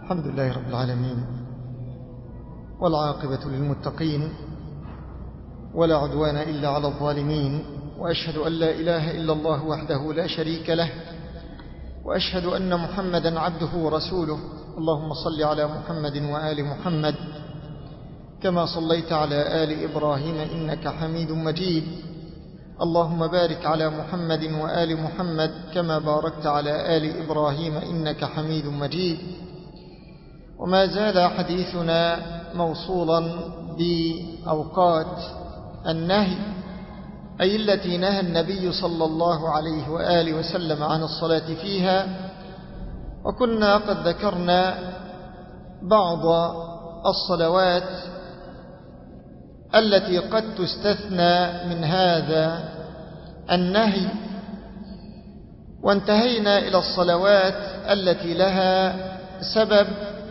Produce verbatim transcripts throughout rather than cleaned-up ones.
الحمد لله رب العالمين، والعاقبة للمتقين، ولا عدوان إلا على الظالمين، وأشهد أن لا إله إلا الله وحده لا شريك له، وأشهد أن محمدا عبده ورسوله. اللهم صل على محمد وآل محمد كما صليت على آل إبراهيم إنك حميد مجيد. اللهم بارك على محمد وآل محمد كما باركت على آل إبراهيم إنك حميد مجيد. وما زال حديثنا موصولا بأوقات النهي، أي التي نهى النبي صلى الله عليه وآله وسلم عن الصلاة فيها، وكنا قد ذكرنا بعض الصلوات التي قد تستثنى من هذا النهي، وانتهينا إلى الصلوات التي لها سبب،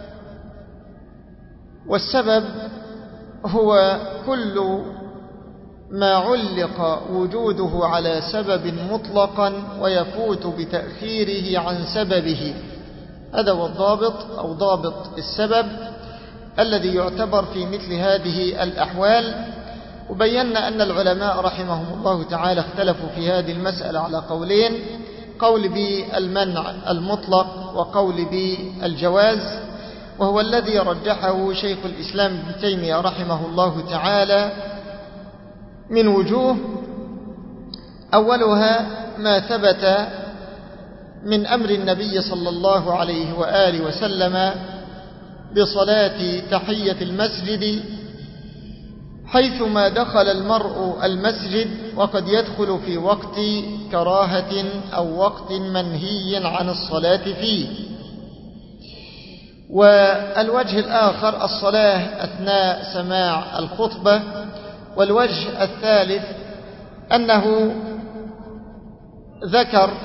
والسبب هو كل ما علق وجوده على سبب مطلقا ويفوت بتأخيره عن سببه. هذا هو الضابط أو ضابط السبب الذي يعتبر في مثل هذه الأحوال. وبينا أن العلماء رحمهم الله تعالى اختلفوا في هذه المسألة على قولين: قول بالمنع المطلق وقول بالجواز، وهو الذي رجحه شيخ الإسلام ابن تيمية رحمه الله تعالى من وجوه. أولها ما ثبت من أمر النبي صلى الله عليه وآله وسلم بصلاة تحية المسجد، حيثما دخل المرء المسجد، وقد يدخل في وقت كراهة أو وقت منهي عن الصلاة فيه. والوجه الآخر الصلاة أثناء سماع الخطبة. والوجه الثالث أنه ذكر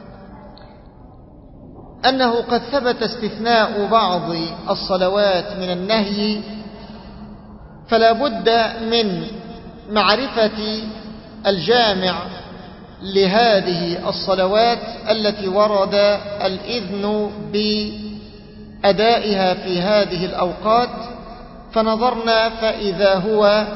أنه قد ثبت استثناء بعض الصلوات من النهي، فلا بد من معرفة الجامع لهذه الصلوات التي ورد الإذن بأدائها في هذه الأوقات. فنظرنا فإذا هو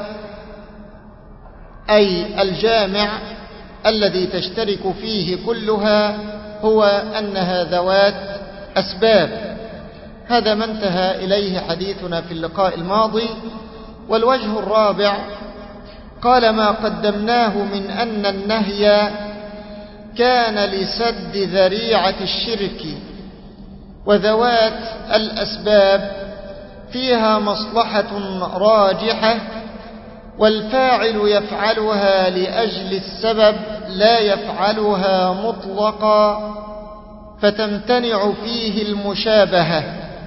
أي الجامع الذي تشترك فيه كلها هو أنها ذوات أسباب. هذا ما انتهى إليه حديثنا في اللقاء الماضي. والوجه الرابع قال: ما قدمناه من أن النهي كان لسد ذريعة الشرك، وذوات الأسباب فيها مصلحة راجحة، والفاعل يفعلها لأجل السبب لا يفعلها مطلقا، فتمتنع فيه المشابهة.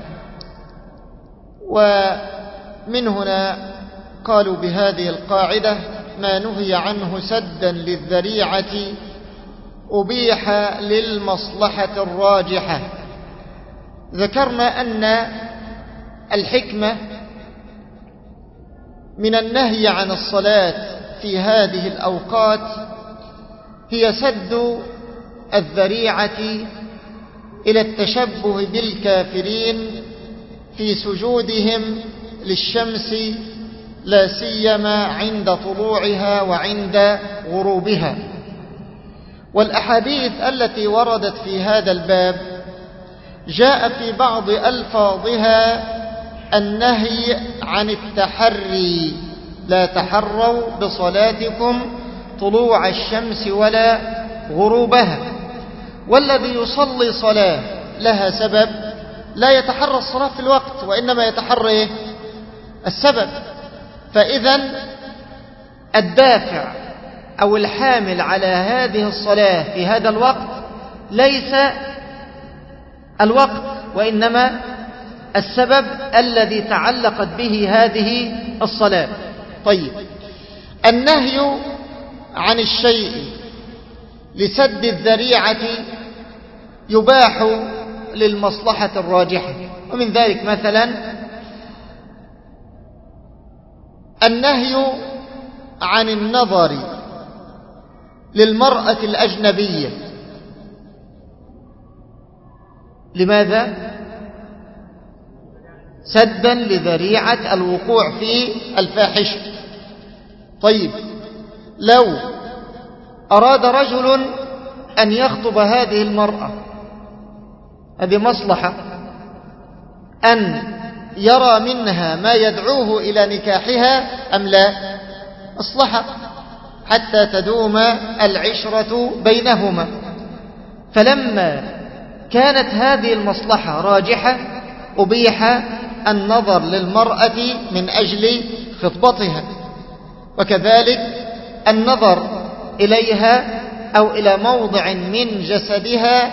ومن هنا قالوا بهذه القاعدة: ما نهي عنه سدا للذريعة أبيح للمصلحة الراجحة. ذكرنا أن الحكمة من النهي عن الصلاة في هذه الأوقات هي سد الذريعة إلى التشبه بالكافرين في سجودهم للشمس، لا سيما عند طلوعها وعند غروبها. والأحاديث التي وردت في هذا الباب جاء في بعض ألفاظها النهي عن التحري: لا تحروا بصلاتكم طلوع الشمس ولا غروبها. والذي يصلي صلاة لها سبب لا يتحرى الصلاة في الوقت، وإنما يتحرى السبب. فإذن الدافع أو الحامل على هذه الصلاة في هذا الوقت ليس الوقت، وإنما السبب الذي تعلقت به هذه الصلاة. طيب، النهي عن الشيء لسد الذريعة يباح للمصلحة الراجحة. ومن ذلك مثلا النهي عن النظر للمرأة سدا لذريعة الوقوع في الفاحشة. طيب، لو أراد رجل أن يخطب هذه المرأة، هذه مصلحة، أن يرى منها ما يدعوه إلى نكاحها أم لا؟ مصلحة حتى تدوم العشرة بينهما. فلما كانت هذه المصلحة راجحة أبيح النظر للمرأة من أجل خطبتها، وكذلك النظر إليها أو إلى موضع من جسدها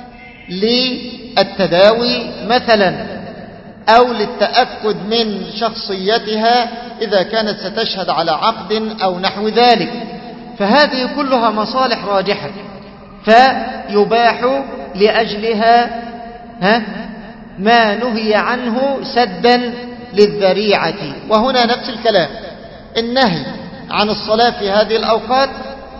للتداوي مثلا، أو للتأكد من شخصيتها إذا كانت ستشهد على عقد أو نحو ذلك. فهذه كلها مصالح راجحة، فيباح لأجلها ها ما نهي عنه سدا للذريعة. وهنا نفس الكلام، النهي عن الصلاة في هذه الأوقات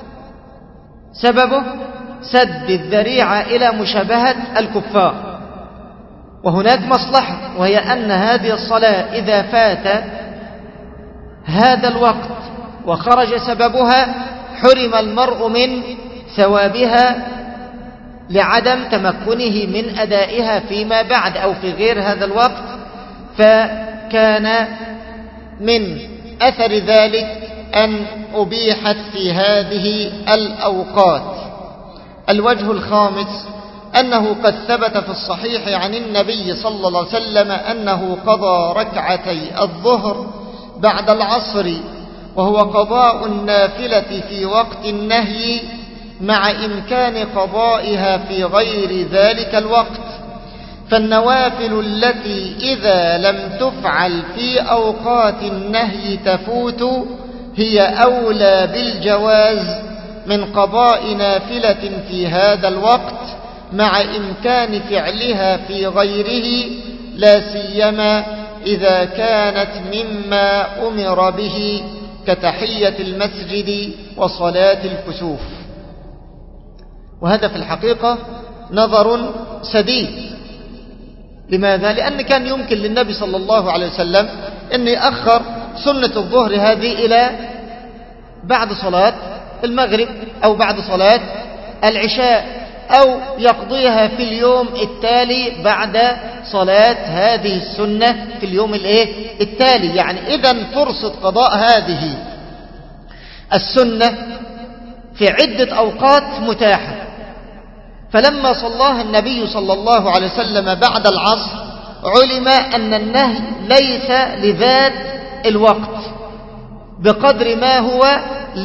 سببه سد الذريعة إلى مشابهة الكفار. وهناك مصلحة، وهي أن هذه الصلاة إذا فات هذا الوقت وخرج سببها حرم المرء من ثوابها لعدم تمكنه من أدائها فيما بعد أو في غير هذا الوقت. فكان من أثر ذلك أن أبيحت في هذه الأوقات. الوجه الخامس أنه قد ثبت في الصحيح عن النبي صلى الله عليه وسلم أنه قضى ركعتي الظهر بعد العصر، وهو قضاء النافلة في وقت النهي مع إمكان قضائها في غير ذلك الوقت. فالنوافل التي إذا لم تفعل في أوقات النهي تفوت هي أولى بالجواز من قضاء نافلة في هذا الوقت مع إمكان فعلها في غيره، لا سيما إذا كانت مما أمر به كتحية المسجد وصلاة الكسوف. وهذا في الحقيقة نظر سديد. لماذا؟ لأن كان يمكن للنبي صلى الله عليه وسلم أن يأخر سنة الظهر هذه إلى بعد صلاة المغرب أو بعد صلاة العشاء، أو يقضيها في اليوم التالي بعد صلاة هذه السنة في اليوم التالي. يعني إذن فرصة قضاء هذه السنة في عدة أوقات متاحة. فلما صلاها النبي صلى الله عليه وسلم بعد العصر علم أن النهي ليس لذات الوقت بقدر ما هو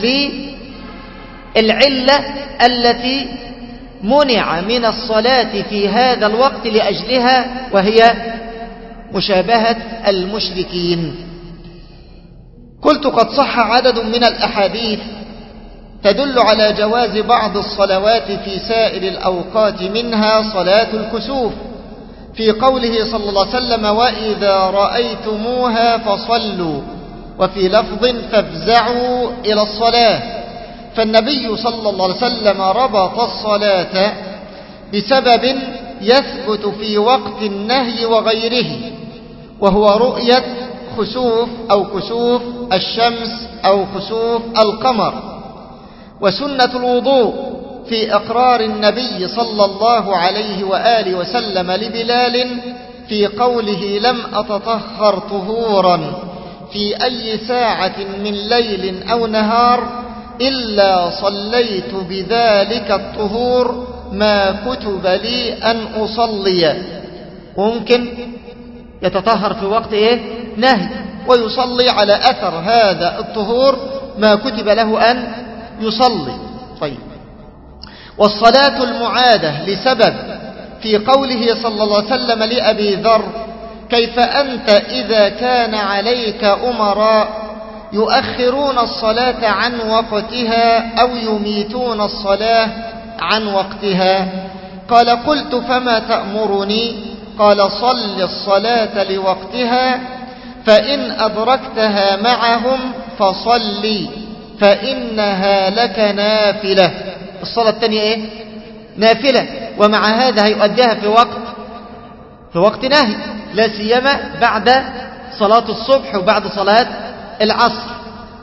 للعلة التي منع من الصلاة في هذا الوقت لأجلها، وهي مشابهة المشركين. قلت قد صح عدد من الأحاديث تدل على جواز بعض الصلوات في سائر الأوقات، منها صلاة الكسوف في قوله صلى الله عليه وسلم وإذا رأيتموها فصلوا، وفي لفظ فافزعوا إلى الصلاة. فالنبي صلى الله عليه وسلم ربط الصلاة بسبب يثبت في وقت النهي وغيره، وهو رؤية خسوف أو كسوف الشمس أو خسوف القمر. وسنة الوضوء في إقرار النبي صلى الله عليه وآله وسلم لبلال في قوله لم أتطهر طهورا في أي ساعة من ليل أو نهار إلا صليت بذلك الطهور ما كتب لي أن أصلي. ممكن يتطهر في وقت إيه؟ نهي، ويصلي على أثر هذا الطهور ما كتب له أن يصلي. طيب، والصلاة المعادة لسبب في قوله صلى الله عليه وسلم لأبي ذر كيف أنت إذا كان عليك أمراء يؤخرون الصلاة عن وقتها أو يميتون الصلاة عن وقتها؟ قال قلت فما تأمرني؟ قال صل الصلاة لوقتها، فإن أدركتها معهم فصلي فإنها لك نافلة. الصلاة الثانية إيه؟ نافلة، ومع هذا هيؤديها في وقت في وقت نهي. لا سيما بعد صلاة الصبح وبعد صلاة العصر.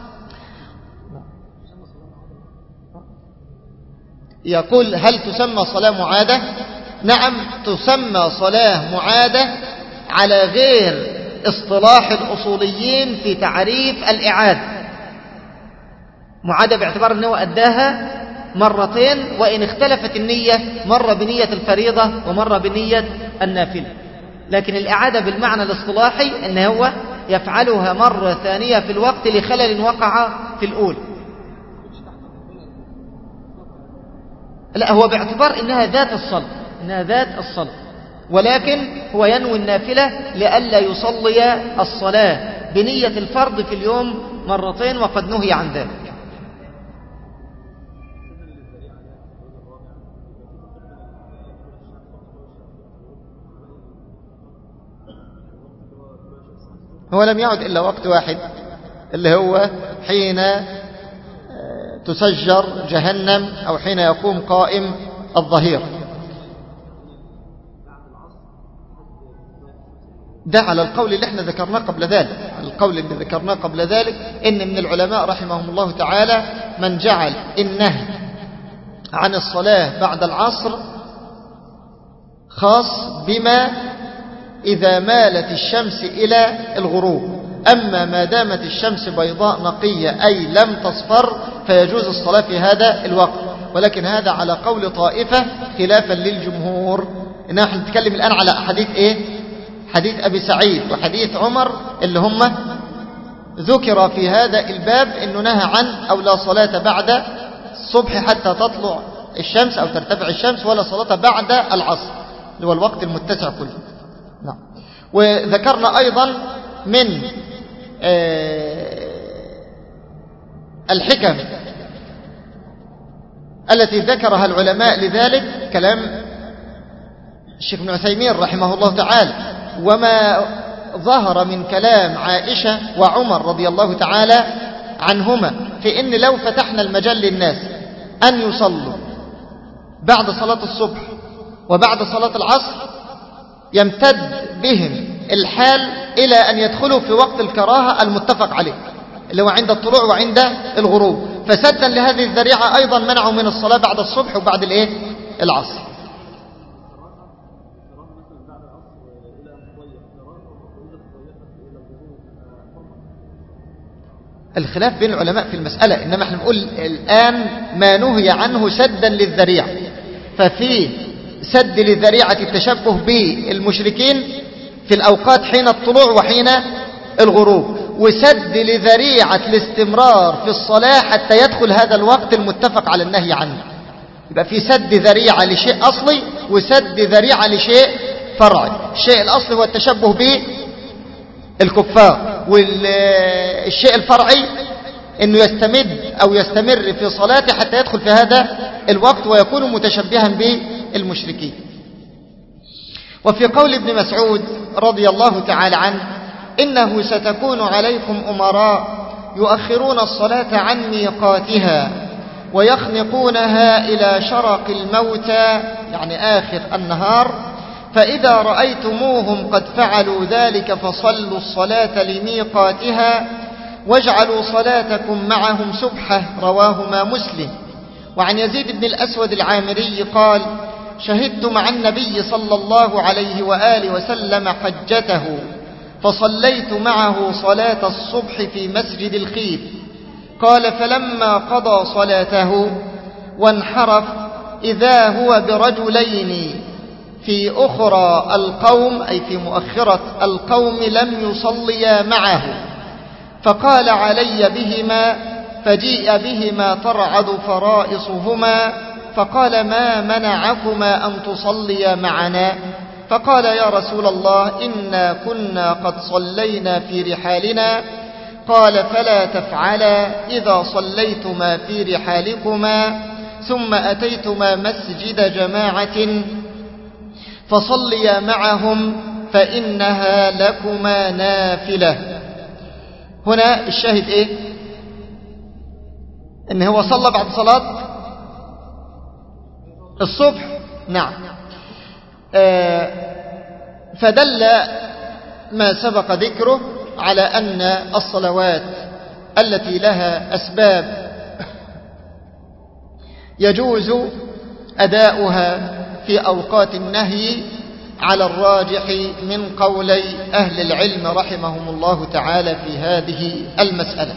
يقول هل تسمى صلاة معادة؟ نعم، تسمى صلاة معادة على غير اصطلاح الأصوليين في تعريف الإعادة. معادة باعتبار أنه أداها مرتين، وإن اختلفت النية، مرة بنية الفريضة ومرة بنية النافلة. لكن الإعادة بالمعنى الاصطلاحي أنه هو يفعلها مرة ثانية في الوقت لخلل وقع في الأولى. لا، هو باعتبار أنها ذات الصلاة، أنها ذات الصلاة، ولكن هو ينوي النافلة لئلا يصلي الصلاة بنية الفرض في اليوم مرتين، وقد نهي عن ذلك. هو لم يعد إلا وقت واحد، اللي هو حين تسجر جهنم أو حين يقوم قائم الظهيرة. ده على القول اللي احنا ذكرناه قبل ذلك. القول اللي ذكرناه قبل ذلك إن من العلماء رحمهم الله تعالى من جعل النهي عن الصلاة بعد العصر خاص بما إذا مالت الشمس إلى الغروب، أما ما دامت الشمس بيضاء نقية أي لم تصفر فيجوز الصلاة في هذا الوقت. ولكن هذا على قول طائفة خلافا للجمهور. نحن نتكلم الآن على حديث إيه؟ حديث أبي سعيد وحديث عمر اللي هم ذكر في هذا الباب إنه نهى عن أو لا صلاة بعد الصبح حتى تطلع الشمس أو ترتفع الشمس، ولا صلاة بعد العصر اللي هو الوقت المتسع كله. نعم. وذكرنا أيضا من الحكم التي ذكرها العلماء لذلك كلام الشيخ ابن عثيمين رحمه الله تعالى، وما ظهر من كلام عائشة وعمر رضي الله تعالى عنهما في إن لو فتحنا المجال للناس أن يصلوا بعد صلاة الصبح وبعد صلاة العصر يمتد بهم الحال إلى أن يدخلوا في وقت الكراهة المتفق عليه اللي هو عند الطلوع وعند الغروب، فسدا لهذه الذريعة أيضا منعوا من الصلاة بعد الصبح وبعد الإيه؟ العصر. الخلاف بين العلماء في المسألة، إنما احنا نقول الآن ما نهي عنه سدا للذريعة. ففي سد لذريعة التشبه بالمشركين في الأوقات حين الطلوع وحين الغروب، وسد لذريعة الاستمرار في الصلاة حتى يدخل هذا الوقت المتفق على النهي عنه. يبقى في سد ذريعة لشيء أصلي وسد ذريعة لشيء فرعي. الشيء الأصلي هو التشبه بالكفار، والشيء الفرعي أنه يستمد أو يستمر في صلاته حتى يدخل في هذا الوقت ويكون متشبها بالمشركين. وفي قول ابن مسعود رضي الله تعالى عنه إنه ستكون عليكم أمراء يؤخرون الصلاة عن ميقاتها ويخنقونها إلى شرق الموتى، يعني آخر النهار، فإذا رأيتموهم قد فعلوا ذلك فصلوا الصلاة لميقاتها واجعلوا صلاتكم معهم سبحة، رواهما مسلم. وعن يزيد بن الأسود العامري قال شهدت مع النبي صلى الله عليه وآله وسلم حجته فصليت معه صلاة الصبح في مسجد الخيف. قال فلما قضى صلاته وانحرف إذا هو برجلين في أخرى القوم أي في مؤخرة القوم لم يصليا معه، فقال علي بهما، فجيء بهما ترعد فرائصهما، فقال ما منعكما أن تصليا معنا؟ فقال يا رسول الله إنا كنا قد صلينا في رحالنا. قال فلا تفعلا إذا صليتما في رحالكما ثم أتيتما مسجد جماعة فصليا معهم فإنها لكما نافلة. هنا الشاهد إيه؟ إن هو صلى بعد صلاة الصبح. نعم. آه فدل ما سبق ذكره على أن الصلوات التي لها أسباب يجوز أداؤها في أوقات النهي على الراجح من قولي أهل العلم رحمهم الله تعالى في هذه المسألة.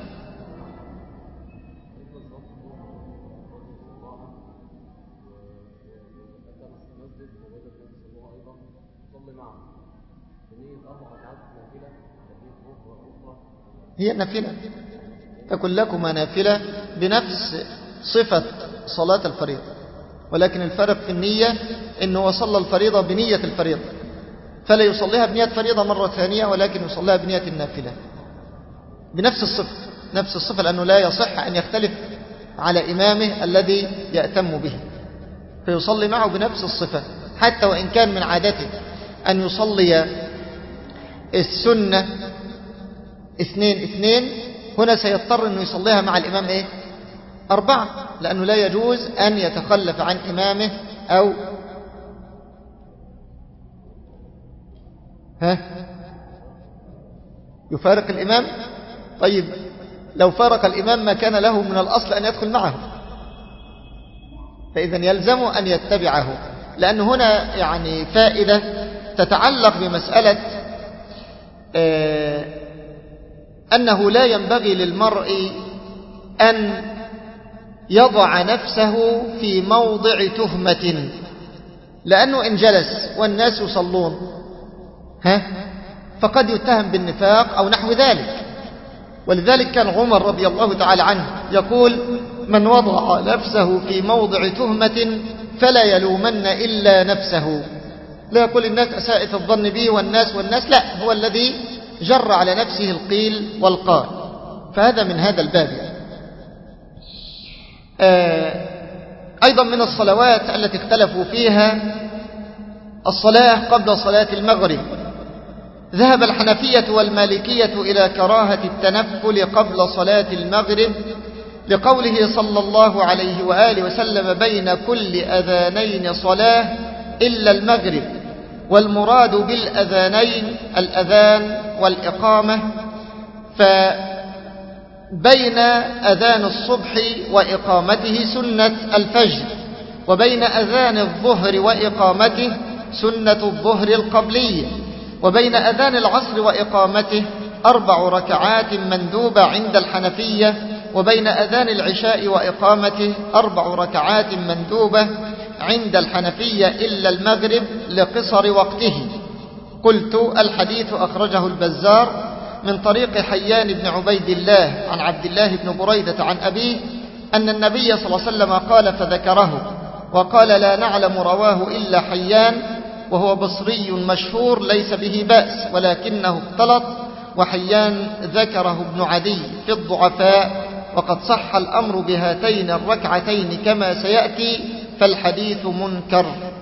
هي نافلة، تكن لكما نافلة بنفس صفة صلاة الفريضة، ولكن الفرق في النية إنه صلى الفريضة بنية الفريضة، فلا يصليها بنية فريضة مرة ثانية، ولكن يصليها بنية النافلة بنفس الصفة، نفس الصفة، لأنه لا يصح أن يختلف على إمامه الذي يأتم به، فيصلي معه بنفس الصفة، حتى وإن كان من عادته أن يصلي السنة اثنين اثنين، هنا سيضطر أنه يصليها مع الإمام إيه؟ أربعة، لأنه لا يجوز أن يتخلف عن إمامه أو ها يفارق الإمام. طيب لو فارق الإمام ما كان له من الأصل أن يدخل معه، فإذا يلزم أن يتبعه، لأن هنا يعني فائدة تتعلق بمسألة آه أنه لا ينبغي للمرء أن يضع نفسه في موضع تهمة، لأنه إن جلس والناس يصلون ها فقد يتهم بالنفاق أو نحو ذلك. ولذلك كان عمر رضي الله تعالى عنه يقول: من وضع نفسه في موضع تهمة فلا يلومن إلا نفسه. لا يقول الناس أساءت الظن به والناس والناس، لا، هو الذي جر على نفسه القيل والقال. فهذا من هذا الباب. آه أيضا من الصلوات التي اختلفوا فيها الصلاة قبل صلاة المغرب. ذهب الحنفية والمالكية إلى كراهة التنفل قبل صلاة المغرب لقوله صلى الله عليه وآله وسلم: بين كل أذانين صلاة إلا المغرب. والمراد بالأذانين الأذان والإقامة، فبين أذان الصبح وإقامته سنة الفجر، وبين أذان الظهر وإقامته سنة الظهر القبلية، وبين أذان العصر وإقامته أربع ركعات مندوبة عند الحنفية، وبين أذان العشاء وإقامته أربع ركعات مندوبة عند الحنفية إلا المغرب لقصر وقته. قلت: الحديث أخرجه البزار من طريق حيان بن عبيد الله عن عبد الله بن بريدة عن أبيه أن النبي صلى الله عليه وسلم قال فذكره، وقال: لا نعلم رواه إلا حيان، وهو بصري مشهور ليس به بأس، ولكنه اختلط، وحيان ذكره ابن عدي في الضعفاء، وقد صح الأمر بهاتين الركعتين كما سيأتي، فالحديث منكر.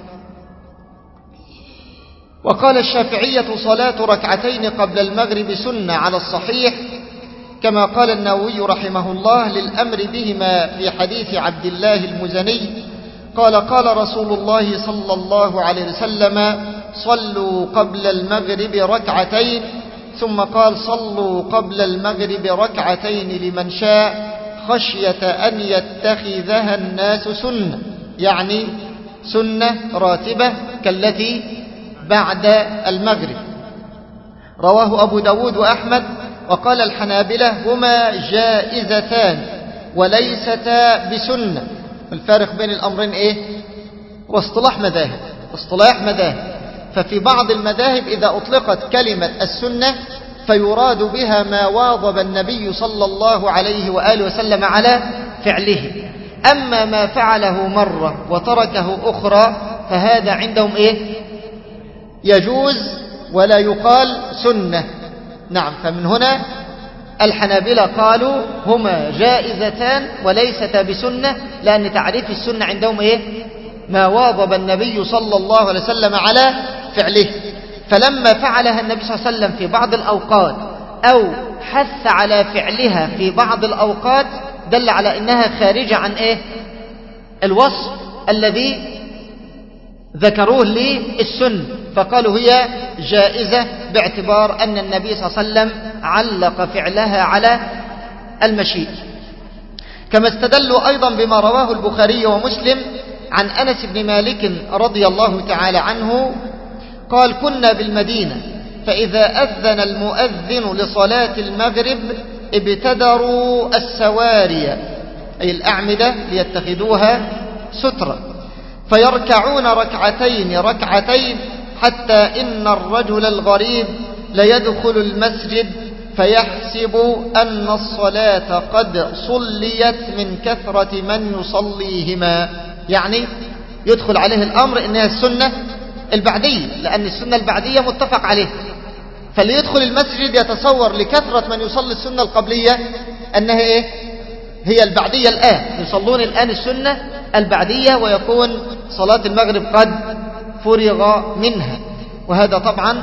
وقال الشافعية: صلاة ركعتين قبل المغرب سنة على الصحيح، كما قال النووي رحمه الله للأمر بهما في حديث عبد الله المزني قال: قال رسول الله صلى الله عليه وسلم: صلوا قبل المغرب ركعتين، ثم قال: صلوا قبل المغرب ركعتين لمن شاء، خشية أن يتخذها الناس سنة، يعني سنة راتبة كالتي بعد المغرب. رواه أبو داود وأحمد. وقال الحنابلة: هما جائزتان وليستا بسنة. الفارق بين الأمرين إيه؟ واصطلاح مذاهب، اصطلاح مذاهب. ففي بعض المذاهب إذا أطلقت كلمة السنة فيراد بها ما واظب النبي صلى الله عليه وآله وسلم على فعله، أما ما فعله مرة وتركه أخرى فهذا عندهم إيه؟ يجوز ولا يقال سنة. نعم، فمن هنا الحنابلة قالوا هما جائزتان وليستا بسنة، لأن تعريف السنة عندهم إيه؟ ما واظب النبي صلى الله عليه وسلم على فعله. فلما فعلها النبي صلى الله عليه وسلم في بعض الأوقات أو حث على فعلها في بعض الأوقات دل على أنها خارجة عن إيه؟ الوصف الذي ذكروه للسنة. فقالوا هي جائزة باعتبار أن النبي صلى الله عليه وسلم علق فعلها على المشيء. كما استدلوا أيضا بما رواه البخاري ومسلم عن أنس بن مالك رضي الله تعالى عنه قال كنا بالمدينة فإذا أذن المؤذن لصلاة المغرب ابتدروا السواري أي الأعمدة ليتخذوها سترة فيركعون ركعتين ركعتين حتى إن الرجل الغريب ليدخل المسجد فيحسب أن الصلاة قد صليت من كثرة من يصليهما، يعني يدخل عليه الأمر إنها السنة البعدية، لأن السنة البعدية متفق عليه، فاللي يدخل المسجد يتصور لكثرة من يصلي السنة القبلية أنها إيه؟ هي البعدية الآن، يصلون الآن السنة البعدية ويكون صلاة المغرب قد فرغ منها. وهذا طبعا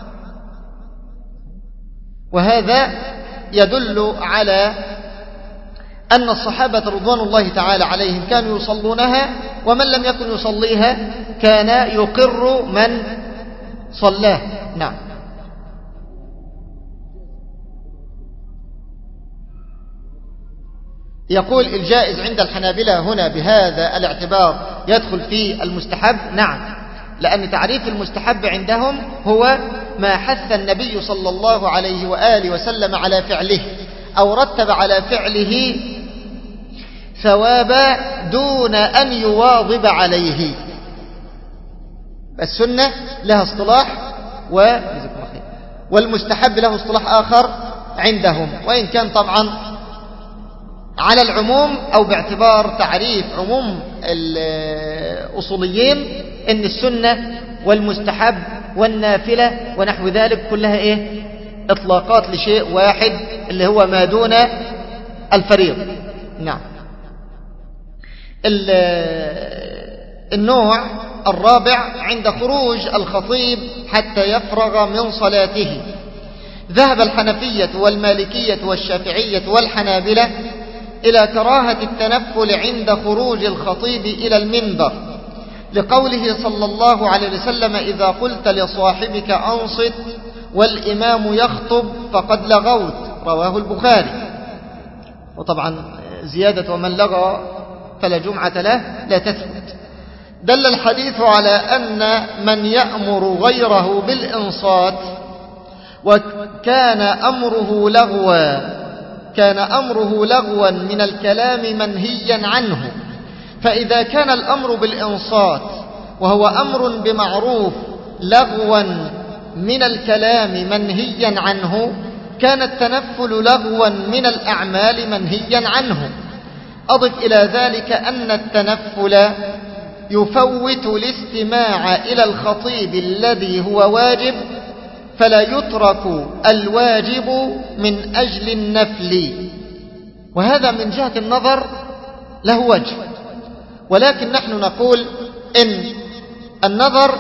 وهذا يدل على أن الصحابة رضوان الله تعالى عليهم كانوا يصلونها، ومن لم يكن يصليها كان يقر من صلاه. نعم. يقول الجائز عند الحنابلة هنا بهذا الاعتبار يدخل في المستحب. نعم، لأن تعريف المستحب عندهم هو ما حث النبي صلى الله عليه وآله وسلم على فعله أو رتب على فعله ثوابا دون أن يواظب عليه. السنة لها اصطلاح والمستحب له اصطلاح آخر عندهم، وإن كان طبعا على العموم أو باعتبار تعريف عموم الأصوليين إن السنة والمستحب والنافلة ونحو ذلك كلها إيه؟ إطلاقات لشيء واحد اللي هو ما دون الفريض. نعم. النوع الرابع عند خروج الخطيب حتى يفرغ من صلاته. ذهب الحنفية والمالكية والشافعية والحنابلة إلى كراهة التنفل عند خروج الخطيب إلى المنبر لقوله صلى الله عليه وسلم إذا قلت لصاحبك أنصت والإمام يخطب فقد لغوت، رواه البخاري. وطبعا زيادة ومن لغى فلا جمعة له لا تثبت. دل الحديث على أن من يأمر غيره بالإنصات وكان أمره لغوا كان أمره لغوا من الكلام منهيا عنه، فإذا كان الأمر بالإنصات وهو أمر بمعروف لغوا من الكلام منهيا عنه كان التنفل لغوا من الأعمال منهيا عنه. أضف إلى ذلك أن التنفل يفوت الاستماع إلى الخطيب الذي هو واجب، فلا يترك الواجب من أجل النفل. وهذا من جهة النظر له وجه، ولكن نحن نقول إن النظر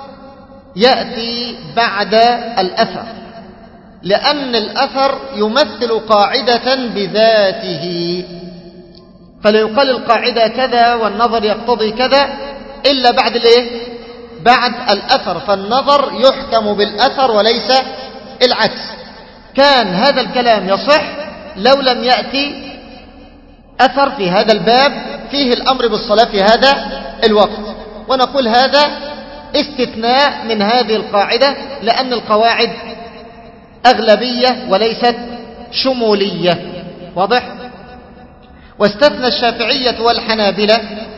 يأتي بعد الأثر، لأن الأثر يمثل قاعدة بذاته، فلا يقال القاعدة كذا والنظر يقتضي كذا إلا بعد الإيه؟ بعد الأثر، فالنظر يحكم بالأثر وليس العكس. كان هذا الكلام يصح لو لم يأتي أثر في هذا الباب فيه الأمر بالصلاة في هذا الوقت، ونقول هذا استثناء من هذه القاعدة، لأن القواعد أغلبية وليست شمولية. واضح؟ واستثنى الشافعية والحنابلة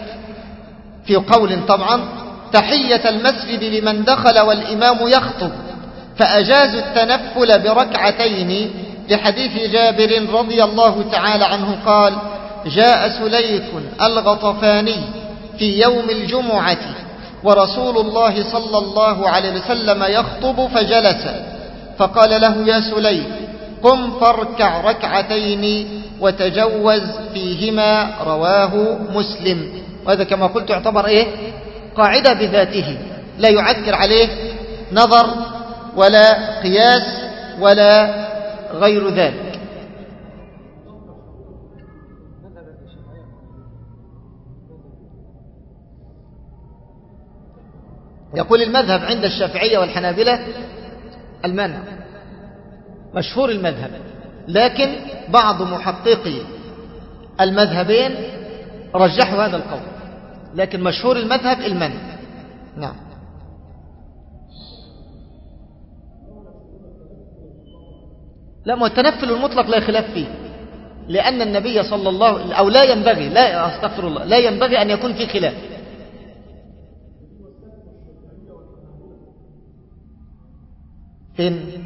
في قول طبعا تحية المسجد لمن دخل والإمام يخطب، فأجازوا التنفل بركعتين لحديث جابر رضي الله تعالى عنه قال جاء سليك الغطفاني في يوم الجمعة ورسول الله صلى الله عليه وسلم يخطب فجلس، فقال له يا سليك قم فاركع ركعتين وتجوز فيهما، رواه مسلم. وهذا كما قلت يعتبر إيه؟ قاعدة بذاته، لا يعكر عليه نظر ولا قياس ولا غير ذلك. يقول المذهب عند الشافعية والحنابلة المنع، مشهور المذهب، لكن بعض محققي المذهبين رجحوا هذا القول، لكن مشهور المذهب المنع. نعم. لا، ما التنفل المطلق لا خلاف فيه، لأن النبي صلى الله أو لا ينبغي، لا أستغفر الله، لا ينبغي أن يكون في خلاف. فين؟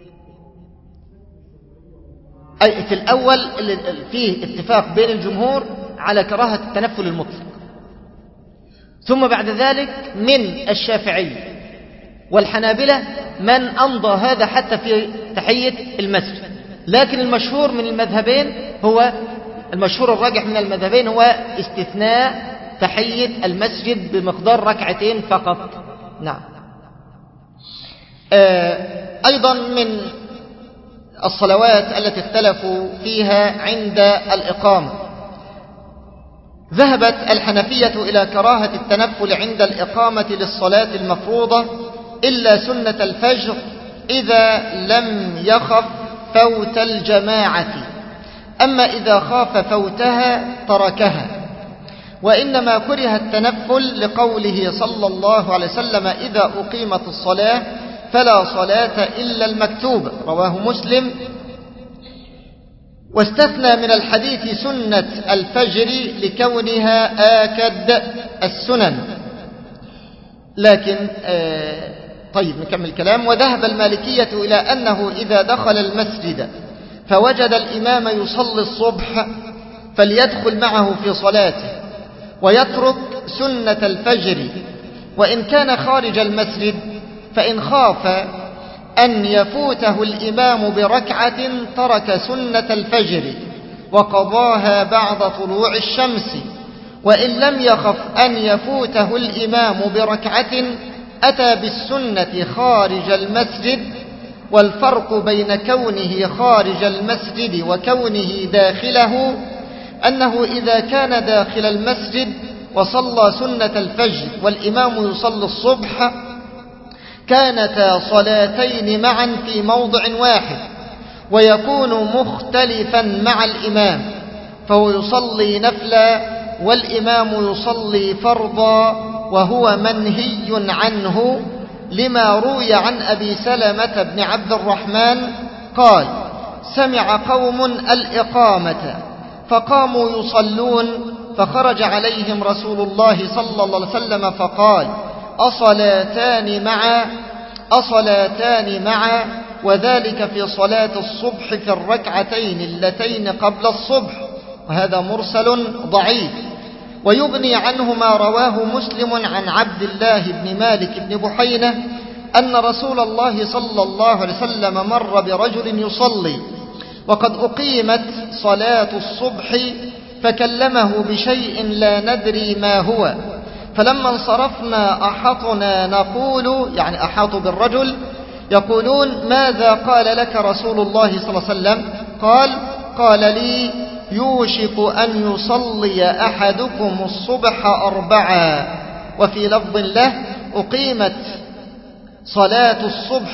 أي في الأول اللي فيه اتفاق بين الجمهور على كراهة التنفل المطلق، ثم بعد ذلك من الشافعي والحنابلة من أمضى هذا حتى في تحية المسجد، لكن المشهور من المذهبين هو المشهور الراجح من المذهبين هو استثناء تحية المسجد بمقدار ركعتين فقط. نعم. أيضا من الصلوات التي اختلفوا فيها عند الإقامة، ذهبت الحنفية إلى كراهة التنفل عند الإقامة للصلاة المفروضة إلا سنة الفجر إذا لم يخف فوت الجماعة، أما إذا خاف فوتها تركها. وإنما كره التنفل لقوله صلى الله عليه وسلم إذا أقيمت الصلاة فلا صلاة إلا المكتوبة، رواه مسلم. واستثنى من الحديث سنة الفجر لكونها آكد السنن. لكن آه طيب نكمل كلام. وذهب المالكية إلى أنه إذا دخل المسجد فوجد الإمام يصلي الصبح فليدخل معه في صلاته ويترك سنة الفجر، وإن كان خارج المسجد فإن خاف أن يفوته الإمام بركعة ترك سنة الفجر وقضاها بعد طلوع الشمس، وإن لم يخف أن يفوته الإمام بركعة أتى بالسنة خارج المسجد. والفرق بين كونه خارج المسجد وكونه داخله أنه إذا كان داخل المسجد وصلى سنة الفجر والإمام يصلي الصبح كانتا صلاتين معا في موضع واحد، ويكون مختلفا مع الإمام، فهو يصلي نفلا والإمام يصلي فرضا، وهو منهي عنه لما روي عن أبي سلمة بن عبد الرحمن قال سمع قوم الإقامة فقاموا يصلون فخرج عليهم رسول الله صلى الله عليه وسلم فقال أصلاتان معا أصلاتان معا، وذلك في صلاة الصبح في الركعتين اللتين قبل الصبح، وهذا مرسل ضعيف. ويغني عنه ما رواه مسلم عن عبد الله بن مالك بن بحينة أن رسول الله صلى الله عليه وسلم مر برجل يصلي وقد أقيمت صلاة الصبح فكلمه بشيء لا ندري ما هو، فلما انصرفنا أحطنا نقول، يعني أحاطوا بالرجل يقولون ماذا قال لك رسول الله صلى الله عليه وسلم؟ قال قال لي يوشك أن يصلي أحدكم الصبح أربعا. وفي لفظ له أقيمت صلاة الصبح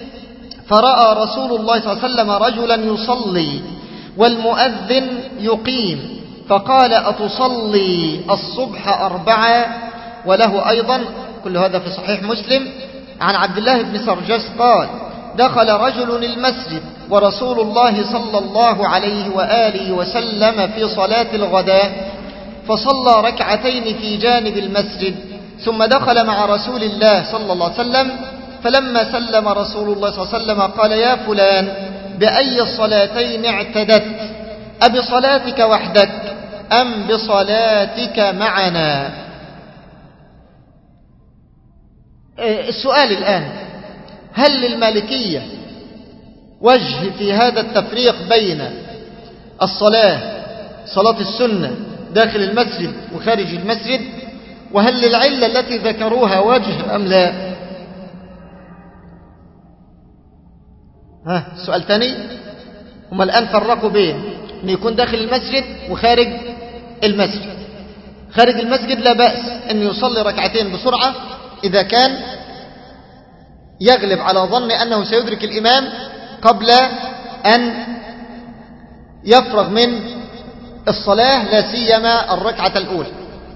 فرأى رسول الله صلى الله عليه وسلم رجلا يصلي والمؤذن يقيم فقال أتصلي الصبح أربعا. وله أيضا كل هذا في صحيح مسلم عن عبد الله بن سرجس قال دخل رجل المسجد ورسول الله صلى الله عليه وآله وسلم في صلاة الغداء فصلى ركعتين في جانب المسجد ثم دخل مع رسول الله صلى الله عليه وسلم، فلما سلم رسول الله صلى الله عليه وسلم قال يا فلان بأي الصلاتين اعتدت، أبصلاتك وحدك أم بصلاتك معنا؟ السؤال الآن، هل للمالكية وجه في هذا التفريق بين الصلاة صلاة السنة داخل المسجد وخارج المسجد؟ وهل للعلة التي ذكروها وجه أم لا؟ ها سؤال ثاني، هم الآن فرقوا بين أن يكون داخل المسجد وخارج المسجد. خارج المسجد لا بأس أن يصلي ركعتين بسرعة إذا كان يغلب على ظن أنه سيدرك الإمام قبل أن يفرغ من الصلاة، لا سيما الركعة الأولى.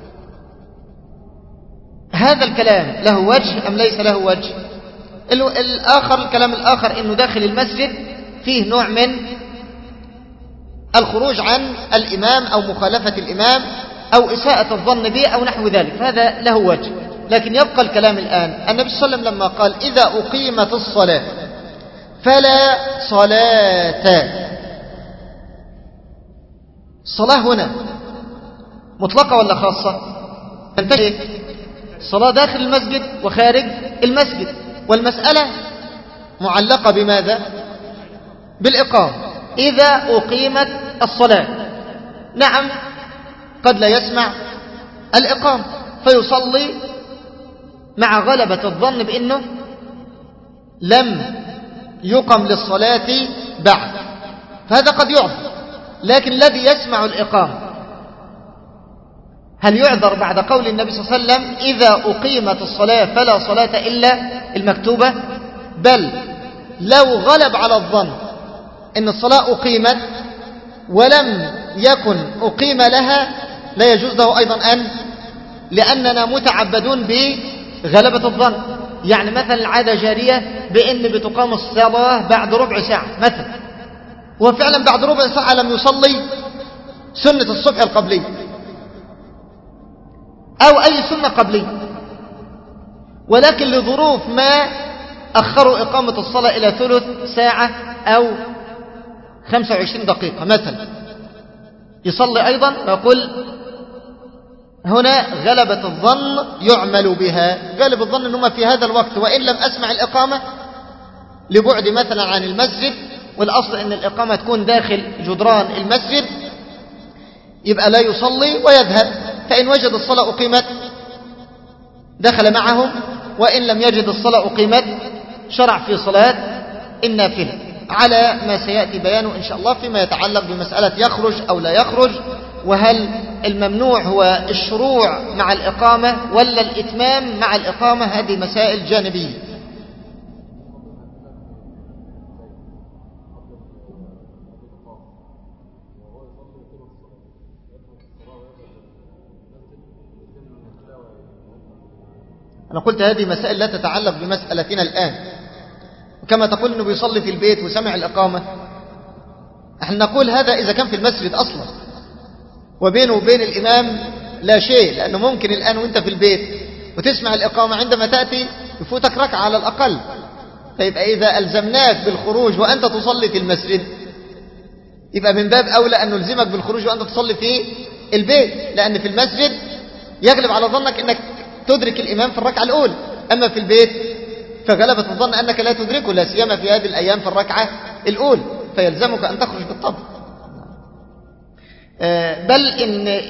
هذا الكلام له وجه أم ليس له وجه؟ الآخر الكلام الآخر إنه داخل المسجد فيه نوع من الخروج عن الإمام أو مخالفة الإمام أو إساءة الظن به أو نحو ذلك، فهذا له وجه. لكن يبقى الكلام الآن، النبي صلى الله عليه وسلم لما قال إذا أقيمت الصلاة فلا صلاة، الصلاة هنا مطلقة ولا خاصة؟ تنتهي الصلاة داخل المسجد وخارج المسجد، والمسألة معلقة بماذا؟ بالإقامة. إذا أقيمت الصلاة، نعم قد لا يسمع الإقامة فيصلي مع غلبة الظن بأنه لم يقم للصلاة بعد، فهذا قد يعذر. لكن الذي يسمع الإقامة هل يعذر بعد قول النبي صلى الله عليه وسلم إذا أقيمت الصلاة فلا صلاة إلا المكتوبة؟ بل لو غلب على الظن إن الصلاة أقيمت ولم يكن أقيم لها لا يجوز له أيضا أن، لأننا متعبدون بغلبة الظن. يعني مثلا العادة جارية بأن بتقام الصلاة بعد ربع ساعة مثلا، وفعلا بعد ربع ساعة لم يصلي سنة الصبح القبلية أو أي سنة قبلية، ولكن لظروف ما أخروا إقامة الصلاة إلى ثلث ساعة أو خمسة وعشرين دقيقة مثلا، يصلي أيضا. يقول هنا غلبة الظن يعمل بها، غالب الظن أنه في هذا الوقت وإن لم أسمع الإقامة لبعد مثلا عن المسجد، والأصل أن الإقامة تكون داخل جدران المسجد، يبقى لا يصلي ويذهب. فإن وجد الصلاة أقيمت دخل معهم، وإن لم يجد الصلاة أقيمت شرع في صلاة النافلة، على ما سيأتي بيانه إن شاء الله فيما يتعلق بمسألة يخرج أو لا يخرج، وهل الممنوع هو الشروع مع الإقامة ولا الإتمام مع الإقامة. هذه مسائل جانبية. أنا قلت هذه مسائل لا تتعلق بمسألتنا الآن، وكما تقول أنه بيصلي في البيت وسمع الإقامة، احنا نقول هذا إذا كان في المسجد أصلا وبينه وبين الإمام لا شيء، لأنه ممكن الآن وانت في البيت وتسمع الإقامة عندما تأتي يفوتك ركعة على الأقل، فيبقى إذا ألزمناك بالخروج وأنت تصلي في المسجد يبقى من باب أولى أن نلزمك بالخروج وأنت تصلي في البيت، لأن في المسجد يغلب على ظنك أنك تدرك الإمام في الركعة الأولى، أما في البيت فغلبة الظن أنك لا تدركه، لا سيما في هذه الأيام في الركعة الأولى، فيلزمك أن تخرج بالطبع. بل إن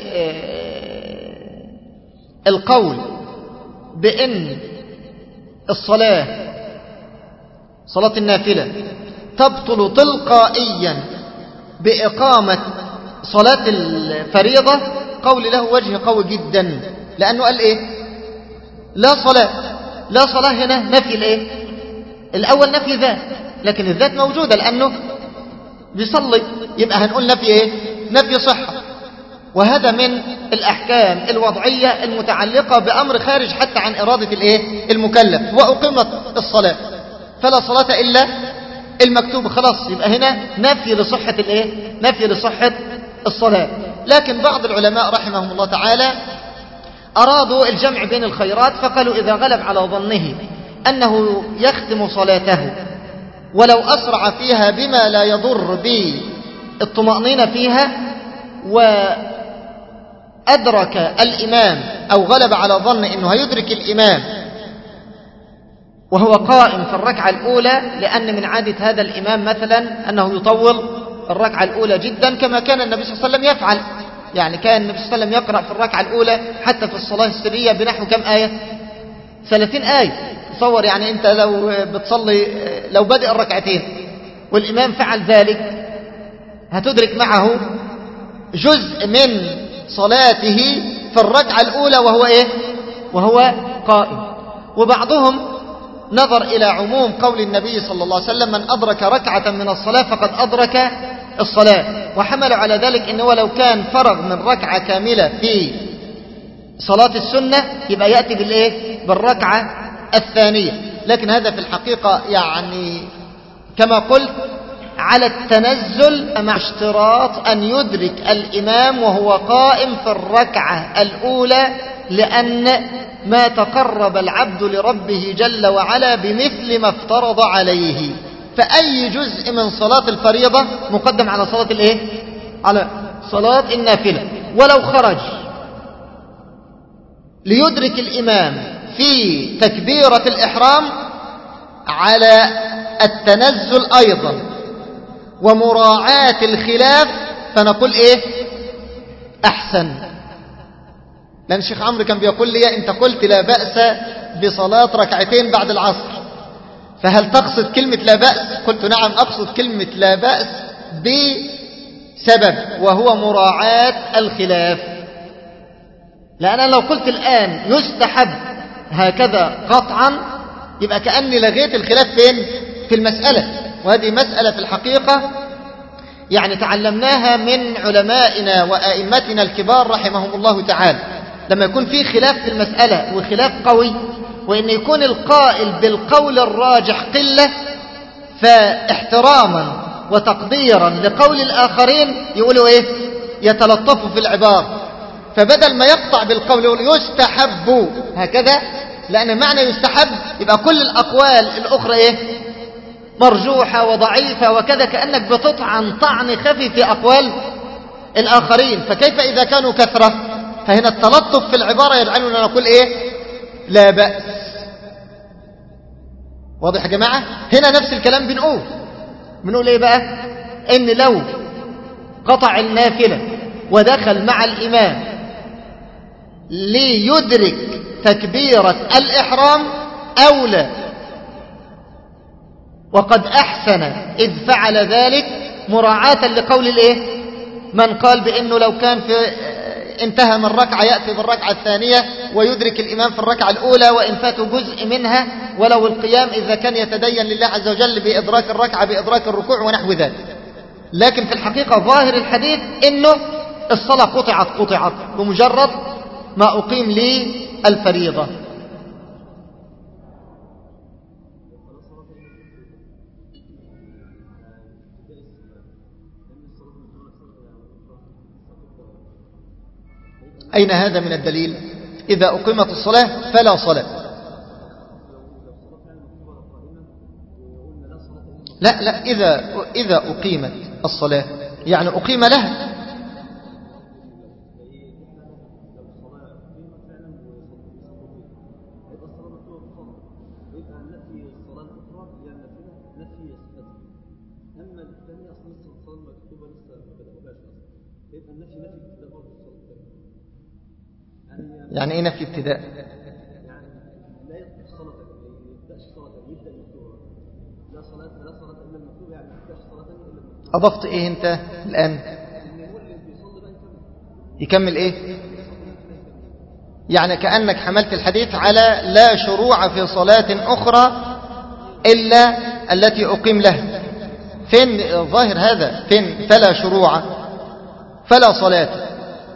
القول بأن الصلاة صلاة النافلة تبطل تلقائيا بإقامة صلاة الفريضة قول له وجه قوي جدا، لأنه قال إيه؟ لا صلاة. لا صلاة هنا نفي الإيه؟ الأول نفي ذات، لكن الذات موجودة لأنه بيصلي، يبقى هنقول نفي إيه؟ نفي صحة. وهذا من الأحكام الوضعية المتعلقة بأمر خارج حتى عن إرادة الإيه؟ المكلف. وأقيمت الصلاة فلا صلاة إلا المكتوب، خلاص يبقى هنا نفي لصحة الإيه؟ نفي لصحة الصلاة. لكن بعض العلماء رحمهم الله تعالى أرادوا الجمع بين الخيرات، فقالوا إذا غلب على ظنه أنه يختم صلاته ولو أسرع فيها بما لا يضر بالطمأنينة فيها، وأدرك الإمام أو غلب على ظن أنه هيدرك الإمام وهو قائم في الركعة الأولى، لأن من عادة هذا الإمام مثلا أنه يطول الركعة الأولى جدا كما كان النبي صلى الله عليه وسلم يفعل. يعني كان النبي صلى الله عليه وسلم يقرأ في الركعة الأولى حتى في الصلاة السرية بنحو كم آية؟ ثلاثين آية. تصور يعني أنت لو بتصلي لو بدأ الركعتين والإمام فعل ذلك هتدرك معه جزء من صلاته في الركعة الأولى وهو إيه؟ وهو قائم. وبعضهم نظر إلى عموم قول النبي صلى الله عليه وسلم: من أدرك ركعة من الصلاة فقد أدرك الصلاة، وحملوا على ذلك إنه لو كان فرغ من ركعة كاملة في صلاة السنة يبقى يأتي بالإيه؟ بالركعة الثانية. لكن هذا في الحقيقة يعني كما قلت على التنزل، مع اشتراط أن يدرك الإمام وهو قائم في الركعة الأولى، لأن ما تقرب العبد لربه جل وعلا بمثل ما افترض عليه، فأي جزء من صلاة الفريضة مقدم على صلاة الإيه؟ على صلاة النافلة. ولو خرج ليدرك الإمام في تكبيرة الإحرام على التنزل أيضا ومراعاة الخلاف، فنقول إيه؟ أحسن. لأن الشيخ عمرو كان بيقول لي: أنت قلت لا بأس بصلاة ركعتين بعد العصر، فهل تقصد كلمة لا بأس؟ قلت: نعم، أقصد كلمة لا بأس بسبب، وهو مراعاة الخلاف. لأن لو قلت الآن يستحب هكذا قطعا يبقى كأني لغيت الخلاف فين؟ في المسألة. وهذه مسألة في الحقيقة يعني تعلمناها من علمائنا وآئمتنا الكبار رحمهم الله تعالى. لما يكون في خلاف في المسألة وخلاف قوي، وإن يكون القائل بالقول الراجح قلة، فاحتراما وتقديرا لقول الآخرين يقولوا إيه؟ يتلطفوا في العبارة، فبدل ما يقطع بالقول يقول يستحب هكذا، لأن معنى يستحب يبقى كل الأقوال الأخرى إيه؟ مرجوحة وضعيفة وكذا، كأنك بتطعن طعن خفي في أقوال الآخرين. فكيف إذا كانوا كثرة؟ فهنا التلطف في العبارة يجعلنا نقول إيه؟ لا بأس. واضح يا جماعة؟ هنا نفس الكلام بنقول بنقول إيه بقى؟ إن لو قطع النافلة ودخل مع الإمام ليدرك تكبيرة الإحرام أولى، وقد أحسن إذ فعل ذلك مراعاة لقول الإيه؟ من قال بأنه لو كان في انتهى من ركعة يأتي بالركعة الثانية ويدرك الإمام في الركعة الأولى، وإن فاته جزء منها ولو القيام إذا كان يتدين لله عز وجل بإدراك الركعة بإدراك الركوع ونحو ذلك. لكن في الحقيقة ظاهر الحديث إنه الصلاة قطعت قطعت بمجرد ما أقيم لي الفريضة. أين هذا من الدليل؟ إذا أقيمت الصلاة فلا صلاة. لا لا إذا إذا أقيمت الصلاة يعني أقيم لها. يعني ايه نفي ابتداء؟ يعني لا يبدأ صلاة يبدأ صلاة يبدأ مكتوبة، لا صلاة لا صلاة إلا المكتوبة، يعني ما يبدأش صلاة إلا المكتوبة. أضفت إيه أنت الآن؟ يكمل إيه؟ يعني كأنك حملت الحديث على لا شروع في صلاة أخرى إلا التي أقيم له. فين ظاهر هذا؟ فين فلا شروع فلا صلاة؟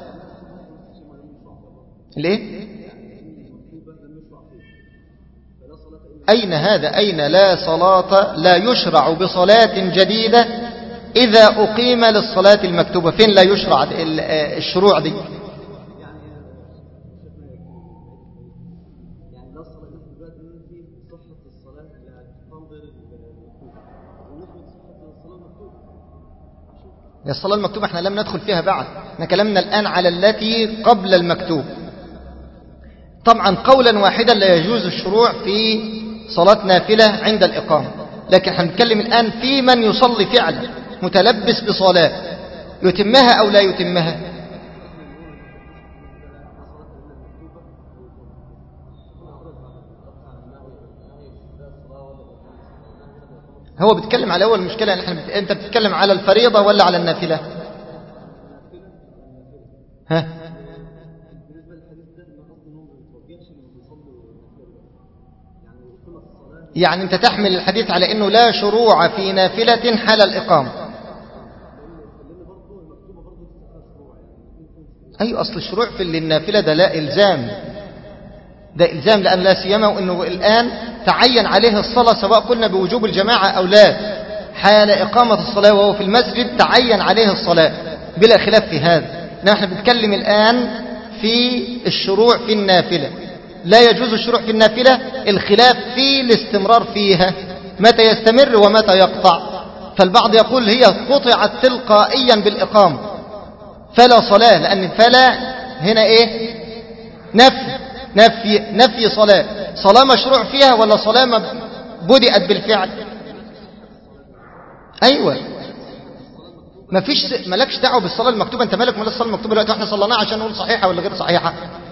ليه؟ أين هذا؟ أين لا صلاة لا يشرع بصلاة جديدة إذا أقيم للصلاة المكتوبة؟ فين لا يشرع الشروع دي؟ الصلاة المكتوبة احنا لم ندخل فيها بعد، احنا كلامنا الآن على التي قبل المكتوب. طبعا قولا واحدا لا يجوز الشروع في صلاة نافلة عند الإقامة، لكن هنتكلم الآن في من يصلي فعلا متلبس بصلاة يتمها أو لا يتمها. هو بيتكلم على أول مشكلة، أنت بتتكلم على الفريضة ولا على النافلة؟ ها؟ يعني أنت تحمل الحديث على أنه لا شروع في نافلة حال الإقامة. أي أيوة، أصل الشروع في النافلة ده لا إلزام، ده إلزام، لأن لا سيما وأنه الآن تعين عليه الصلاة سواء قلنا بوجوب الجماعة أو لا، حال إقامة الصلاة وهو في المسجد تعين عليه الصلاة بلا خلاف في هذا. نحن بنتكلم الآن في الشروع في النافلة، لا يجوز الشروع في النافلة، الخلاف في الاستمرار فيها، متى يستمر ومتى يقطع. فالبعض يقول هي قطعت تلقائيا بالإقامة فلا صلاة، لأن فلا هنا إيه؟ نفي نفي نفي صلاة. صلاة مشروع فيها ولا صلاة بدأت بالفعل؟ أيوة، ما فيش، مالكش دعوة بالصلاة المكتوبة، أنت مالك مال الصلاة المكتوبة دلوقتي، احنا صليناها عشان نقول صحيحة ولا غير صحيحة.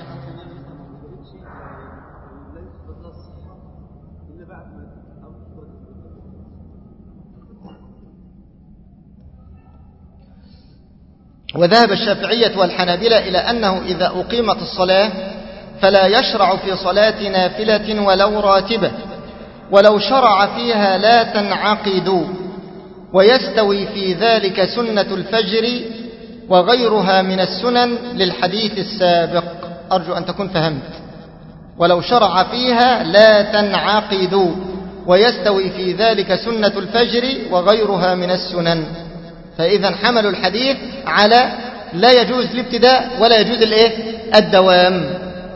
وذهب الشافعية والحنابلة إلى أنه إذا أقيمت الصلاة فلا يشرع في صلاة نافلة ولو راتبة، ولو شرع فيها لا تنعقد، ويستوي في ذلك سنة الفجر وغيرها من السنن للحديث السابق. أرجو أن تكون فهمت. ولو شرع فيها لا تنعقد، ويستوي في ذلك سنة الفجر وغيرها من السنن. فإذا حملوا الحديث على لا يجوز الابتداء ولا يجوز الايه؟ الدوام.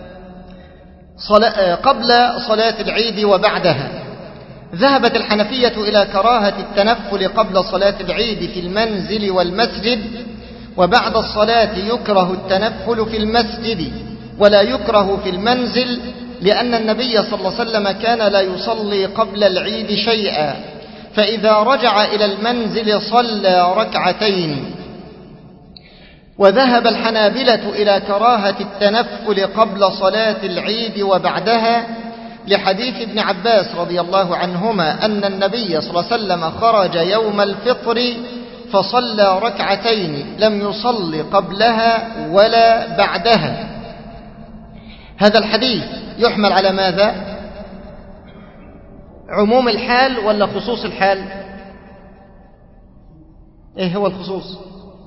صلاة قبل صلاة العيد وبعدها. ذهبت الحنفية إلى كراهة التنفل قبل صلاة العيد في المنزل والمسجد، وبعد الصلاة يكره التنفل في المسجد ولا يكره في المنزل، لأن النبي صلى الله عليه وسلم كان لا يصلي قبل العيد شيئا، فإذا رجع إلى المنزل صلى ركعتين. وذهب الحنابلة إلى كراهة التنفل قبل صلاة العيد وبعدها لحديث ابن عباس رضي الله عنهما أن النبي صلى الله عليه وسلم خرج يوم الفطر فصلى ركعتين لم يصل قبلها ولا بعدها. هذا الحديث يحمل على ماذا؟ عموم الحال ولا خصوص الحال؟ ايه هو الخصوص؟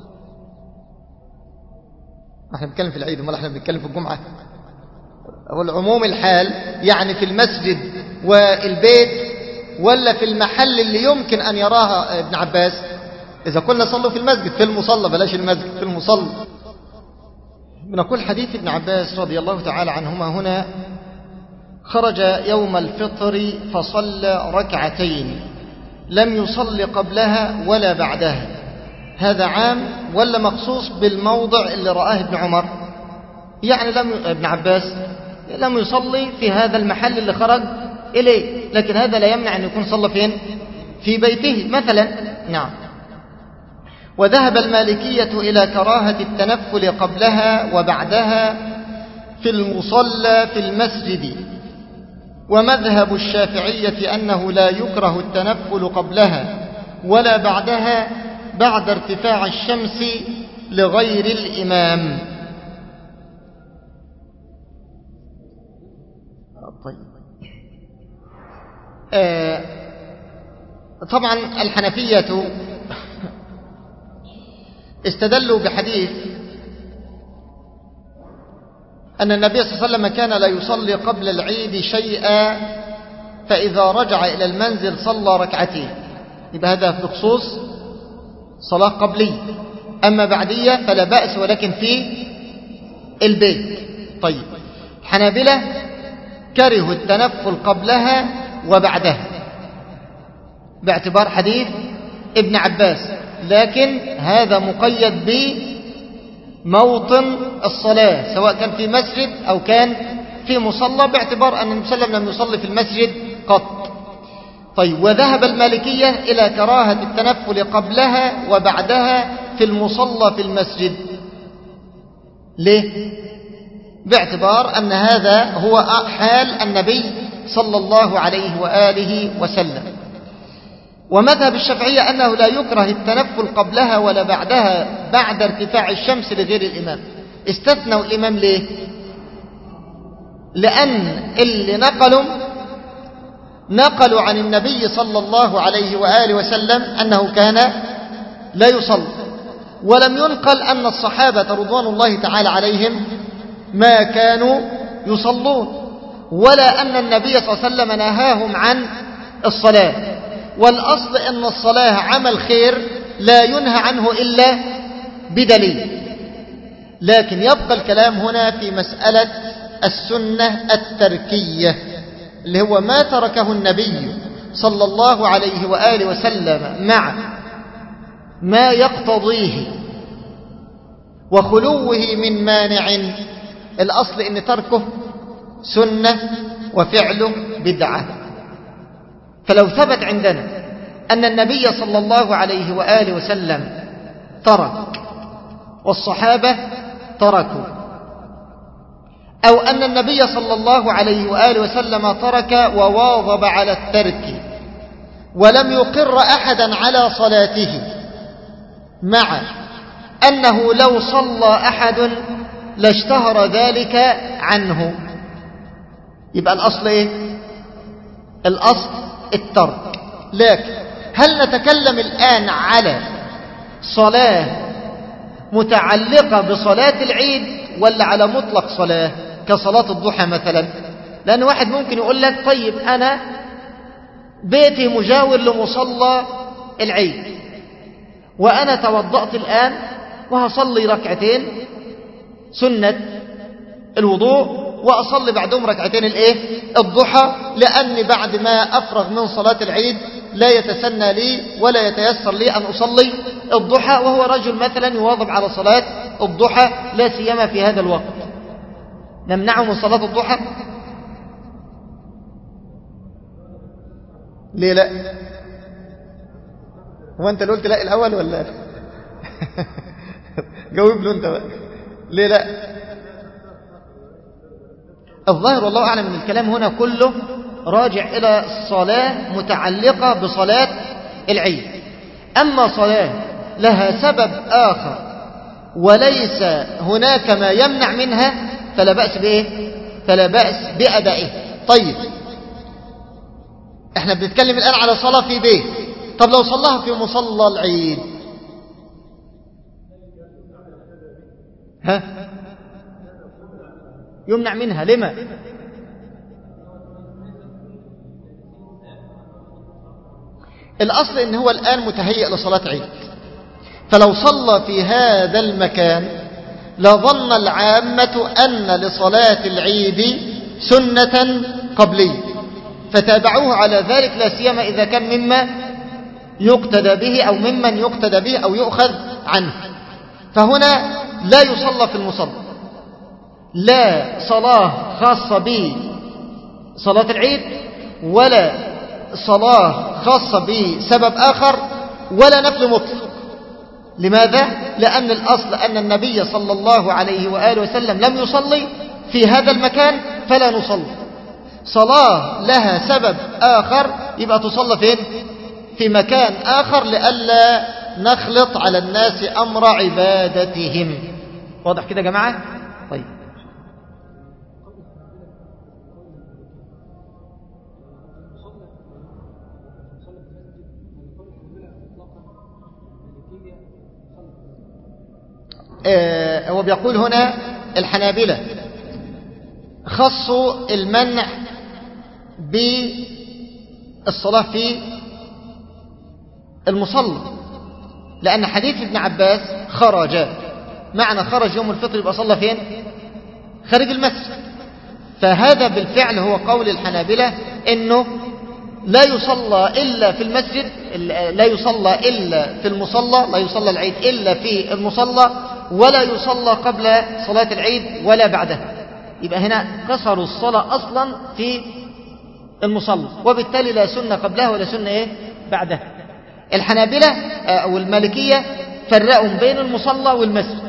احنا بنتكلم في العيد، امال احنا بنتكلم في الجمعة. هو عموم الحال يعني في المسجد والبيت ولا في المحل اللي يمكن أن يراها ابن عباس؟ إذا كنا صلوا في المسجد، في المصلى، بلاش المسجد، في المصلى. بنقول حديث ابن عباس رضي الله تعالى عنهما هنا خرج يوم الفطر فصلى ركعتين لم يصل قبلها ولا بعدها. هذا عام ولا مخصوص بالموضع اللي رآه ابن عمر؟ يعني لم ابن عباس لم يصلي في هذا المحل اللي خرج إليه، لكن هذا لا يمنع أن يكون صلى فين؟ في بيته مثلا. نعم. وذهب المالكية إلى كراهة التنفل قبلها وبعدها في المصلى في المسجد، ومذهب الشافعية أنه لا يكره التنفل قبلها ولا بعدها بعد ارتفاع الشمس لغير الإمام. طيب. آه طبعا الحنفية استدلوا بحديث أن النبي صلى الله عليه وسلم كان لا يصلي قبل العيد شيئا، فإذا رجع إلى المنزل صلى ركعتين. يبقى هذا في خصوص صلاة قبلية، أما بعدية فلا بأس ولكن في البيت. طيب. الحنابلة كرهوا التنفل قبلها وبعدها باعتبار حديث ابن عباس، لكن هذا مقيد بموطن الصلاة سواء كان في مسجد أو كان في مصلى، باعتبار أن النبي صلى الله عليه وسلم لم يصلي في المسجد قط. طيب. وذهب المالكية إلى كراهة التنفل قبلها وبعدها في المصلى في المسجد. ليه؟ باعتبار أن هذا هو حال النبي صلى الله عليه وآله وسلم. ومذهب الشافعية أنه لا يكره التنفل قبلها ولا بعدها بعد ارتفاع الشمس لغير الإمام. استثنوا الإمام ليه؟ لأن اللي نقلوا نقلوا عن النبي صلى الله عليه وآله وسلم أنه كان لا يصلي، ولم ينقل أن الصحابة رضوان الله تعالى عليهم ما كانوا يصلون، ولا أن النبي صلى الله عليه وسلم نهاهم عن الصلاة. والأصل أن الصلاة عمل خير لا ينهى عنه إلا بدليل. لكن يبقى الكلام هنا في مسألة السنة التركية، اللي هو ما تركه النبي صلى الله عليه وآله وسلم مع ما يقتضيه وخلوه من مانع. الأصل أن تركه سنة وفعله بدعة. فلو ثبت عندنا أن النبي صلى الله عليه وآله وسلم ترك والصحابة تركوا، أو أن النبي صلى الله عليه وآله وسلم ترك وواظب على الترك ولم يقر أحدا على صلاته، مع أنه لو صلى أحد لاشتهر ذلك عنه، يبقى الأصل إيه؟ الأصل الترك. لكن هل نتكلم الآن على صلاة متعلقة بصلاة العيد ولا على مطلق صلاة كصلاة الضحى مثلا؟ لأن واحد ممكن يقول لك طيب أنا بيتي مجاور لمصلى العيد وأنا توضأت الآن وهصلي ركعتين سنة الوضوء وأصلي بعدهم ركعتين الإيه؟ الضحى، لأني بعد ما أفرغ من صلاة العيد لا يتسنى لي ولا يتيسر لي أن أصلي الضحى، وهو رجل مثلا يواظب على صلاة الضحى لا سيما في هذا الوقت، نمنعه من صلاة الضحى؟ ليه لا؟ هو أنت اللي قلت لا الأول ولا جاوب له أنت بقى. ليه لا؟ الظاهر والله أعلم من الكلام هنا كله راجع إلى الصلاة متعلقة بصلاة العيد. أما صلاة لها سبب آخر وليس هناك ما يمنع منها فلا بأس بإيه؟ فلا بأس بأدائه. طيب احنا بنتكلم الآن على صلاة في بيت، طب لو صلاها في مصلى العيد ها يمنع منها لما؟ الأصل إن هو الآن متهيئ لصلاة عيد، فلو صلى في هذا المكان لظن العامة أن لصلاة العيد سنة قبلية فتابعوه على ذلك، لا سيما إذا كان مما يقتدى به أو ممن يقتدى به أو يؤخذ عنه. فهنا لا يصلى في المصلى، لا صلاة خاصة بصلاة العيد ولا صلاة خاصة بسبب آخر ولا نفل مطلق. لماذا؟ لأن الأصل أن النبي صلى الله عليه وآله وسلم لم يصلي في هذا المكان فلا نصلي. صلاة لها سبب آخر يبقى تصلى فين؟ في مكان آخر لئلا نخلط على الناس أمر عبادتهم. واضح كده يا جماعة؟ طيب آه هو بيقول هنا الحنابلة خصوا المنع بالصلاة في المصلى، لأن حديث ابن عباس خرج، معنى خرج يوم الفطر يبقى صلى فين؟ خارج المسجد. فهذا بالفعل هو قول الحنابلة إنه لا يصلى إلا في المسجد، لا يصلى إلا في المصلى، لا يصلى العيد إلا في المصلى، ولا يصلى قبل صلاة العيد ولا بعدها. يبقى هنا كسروا الصلاة أصلا في المصلى، وبالتالي لا سنة قبلها ولا سنة إيه بعدها. الحنابلة أو المالكية فرقوا بين المصلى والمسجد،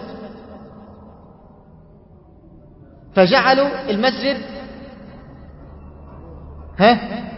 فجعلوا المسجد ها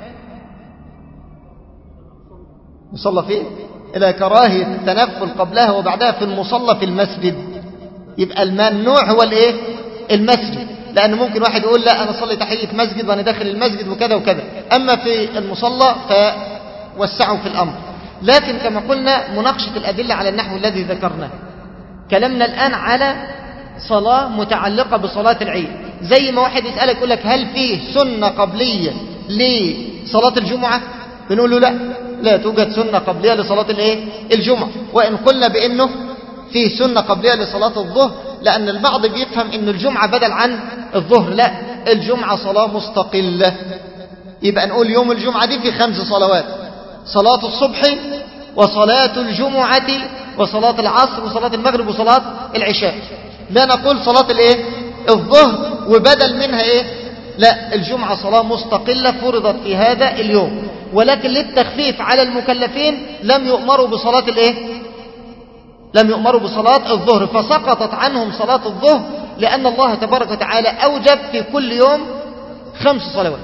يصلى فيه إلى كراهية التنفل قبلها وبعدها في المصلى في المسجد. يبقى الممنوع هو الايه؟ المسجد. لأن ممكن واحد يقول لا أنا أصلي تحية مسجد وأنا داخل المسجد وكذا وكذا. أما في المصلى فوسعوا في الأمر. لكن كما قلنا مناقشة الأدلة على النحو الذي ذكرناه. كلامنا الآن على صلاة متعلقة بصلاة العيد. زي ما واحد يسألك يقول لك هل فيه سنة قبلية لصلاة الجمعة؟ بنقول له لا، لا توجد سنة قبلية لصلاة الايه؟ الجمعة. وإن قلنا بأنه فيه سنة قبلية لصلاة الظهر، لأن البعض بيفهم أن الجمعة بدل عن الظهر. لا، الجمعة صلاة مستقلة. يبقى نقول يوم الجمعة دي في خمس صلوات: صلاة الصبح وصلاة الجمعة وصلاة العصر وصلاة المغرب وصلاة العشاء. لا نقول صلاة الايه؟ الظهر وبدل منها ايه؟ لا، الجمعة صلاة مستقلة فرضت في هذا اليوم، ولكن للتخفيف على المكلفين لم يؤمروا بصلاة الايه؟ لم يؤمروا بصلاة الظهر، فسقطت عنهم صلاة الظهر، لأن الله تبارك وتعالى أوجب في كل يوم خمس صلوات،